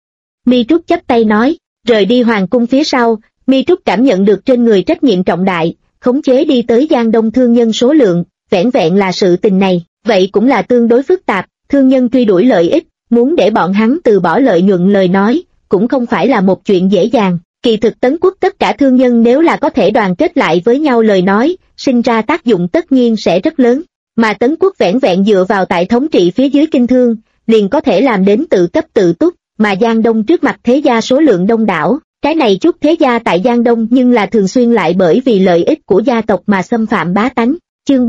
A: Mi Trúc chắp tay nói, rời đi hoàng cung phía sau, Mi Trúc cảm nhận được trên người trách nhiệm trọng đại, khống chế đi tới Giang Đông thương nhân số lượng, vẻn vẹn là sự tình này, vậy cũng là tương đối phức tạp, thương nhân truy đuổi lợi ích, muốn để bọn hắn từ bỏ lợi nhuận lời nói, cũng không phải là một chuyện dễ dàng. Kỳ thực Tấn Quốc tất cả thương nhân nếu là có thể đoàn kết lại với nhau lời nói, sinh ra tác dụng tất nhiên sẽ rất lớn, mà Tấn Quốc vẻn vẹn dựa vào tại thống trị phía dưới kinh thương, liền có thể làm đến tự cấp tự túc, mà Giang Đông trước mặt thế gia số lượng đông đảo, cái này chút thế gia tại Giang Đông nhưng là thường xuyên lại bởi vì lợi ích của gia tộc mà xâm phạm bá tánh. Chương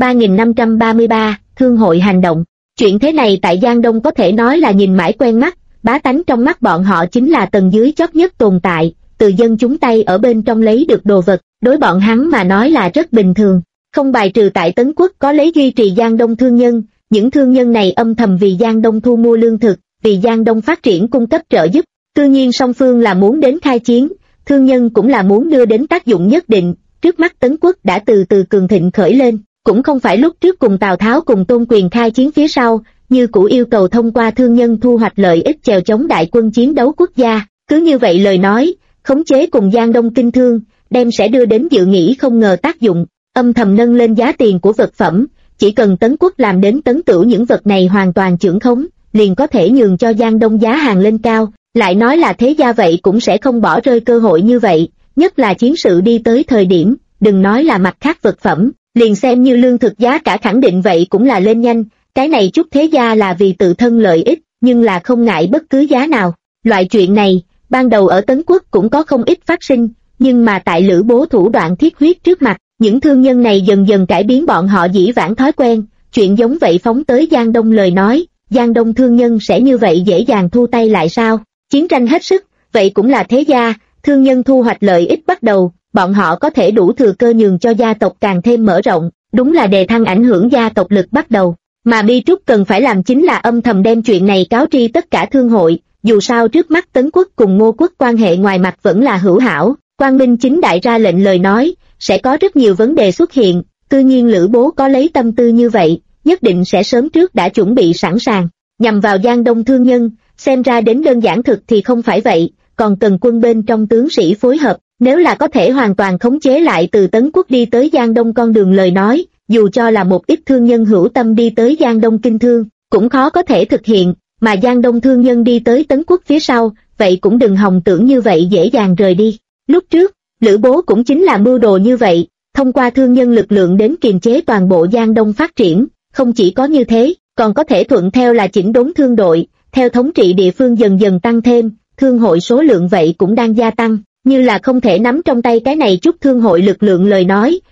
A: 3533, Thương hội hành động. Chuyện thế này tại Giang Đông có thể nói là nhìn mãi quen mắt, bá tánh trong mắt bọn họ chính là tầng dưới chót nhất tồn tại, từ dân chúng tay ở bên trong lấy được đồ vật, đối bọn hắn mà nói là rất bình thường. Không bài trừ tại Tấn Quốc có lấy duy trì Giang Đông thương nhân, những thương nhân này âm thầm vì Giang Đông thu mua lương thực, vì Giang Đông phát triển cung cấp trợ giúp, tự nhiên song phương là muốn đến khai chiến, thương nhân cũng là muốn đưa đến tác dụng nhất định, trước mắt Tấn Quốc đã từ từ cường thịnh khởi lên, cũng không phải lúc trước cùng Tào Tháo cùng Tôn Quyền khai chiến phía sau, như cũ yêu cầu thông qua thương nhân thu hoạch lợi ích chèo chống đại quân chiến đấu quốc gia, cứ như vậy lời nói, khống chế cùng Giang Đông kinh thương, đem sẽ đưa đến dự nghĩ không ngờ tác dụng, âm thầm nâng lên giá tiền của vật phẩm, chỉ cần Tấn Quốc làm đến Tấn Tửu những vật này hoàn toàn chưởng khống, liền có thể nhường cho Giang Đông giá hàng lên cao, lại nói là thế gia vậy cũng sẽ không bỏ rơi cơ hội như vậy, nhất là chiến sự đi tới thời điểm, đừng nói là mặt khác vật phẩm, liền xem như lương thực giá cả khẳng định vậy cũng là lên nhanh, cái này chút thế gia là vì tự thân lợi ích, nhưng là không ngại bất cứ giá nào. Loại chuyện này, ban đầu ở Tấn Quốc cũng có không ít phát sinh, nhưng mà tại Lữ Bố thủ đoạn thiết huyết trước mặt, những thương nhân này dần dần cải biến bọn họ dĩ vãng thói quen, chuyện giống vậy phóng tới Giang Đông lời nói, Giang Đông thương nhân sẽ như vậy dễ dàng thu tay lại sao? Chiến tranh hết sức, vậy cũng là thế gia, thương nhân thu hoạch lợi ích bắt đầu, bọn họ có thể đủ thừa cơ nhường cho gia tộc càng thêm mở rộng, đúng là đề thăng ảnh hưởng gia tộc lực bắt đầu. Mà Mi Trúc cần phải làm chính là âm thầm đem chuyện này cáo tri tất cả thương hội, dù sao trước mắt Tấn Quốc cùng Ngô Quốc quan hệ ngoài mặt vẫn là hữu hảo, Quang Minh chính đại ra lệnh lời nói, sẽ có rất nhiều vấn đề xuất hiện, tự nhiên Lữ Bố có lấy tâm tư như vậy, nhất định sẽ sớm trước đã chuẩn bị sẵn sàng, nhằm vào Giang Đông thương nhân, xem ra đến đơn giản thực thì không phải vậy, còn cần quân bên trong tướng sĩ phối hợp, nếu là có thể hoàn toàn khống chế lại từ Tấn Quốc đi tới Giang Đông con đường lời nói, dù cho là một ít thương nhân hữu tâm đi tới Giang Đông kinh thương, cũng khó có thể thực hiện, mà Giang Đông thương nhân đi tới Tấn Quốc phía sau, vậy cũng đừng hòng tưởng như vậy dễ dàng rời đi. Lúc trước, Lữ Bố cũng chính là mưu đồ như vậy, thông qua thương nhân lực lượng đến kiềm chế toàn bộ Giang Đông phát triển, không chỉ có như thế, còn có thể thuận theo là chỉnh đốn thương đội, theo thống trị địa phương dần dần tăng thêm, thương hội số lượng vậy cũng đang gia tăng, như là không thể nắm trong tay cái này chút thương hội lực lượng lời nói,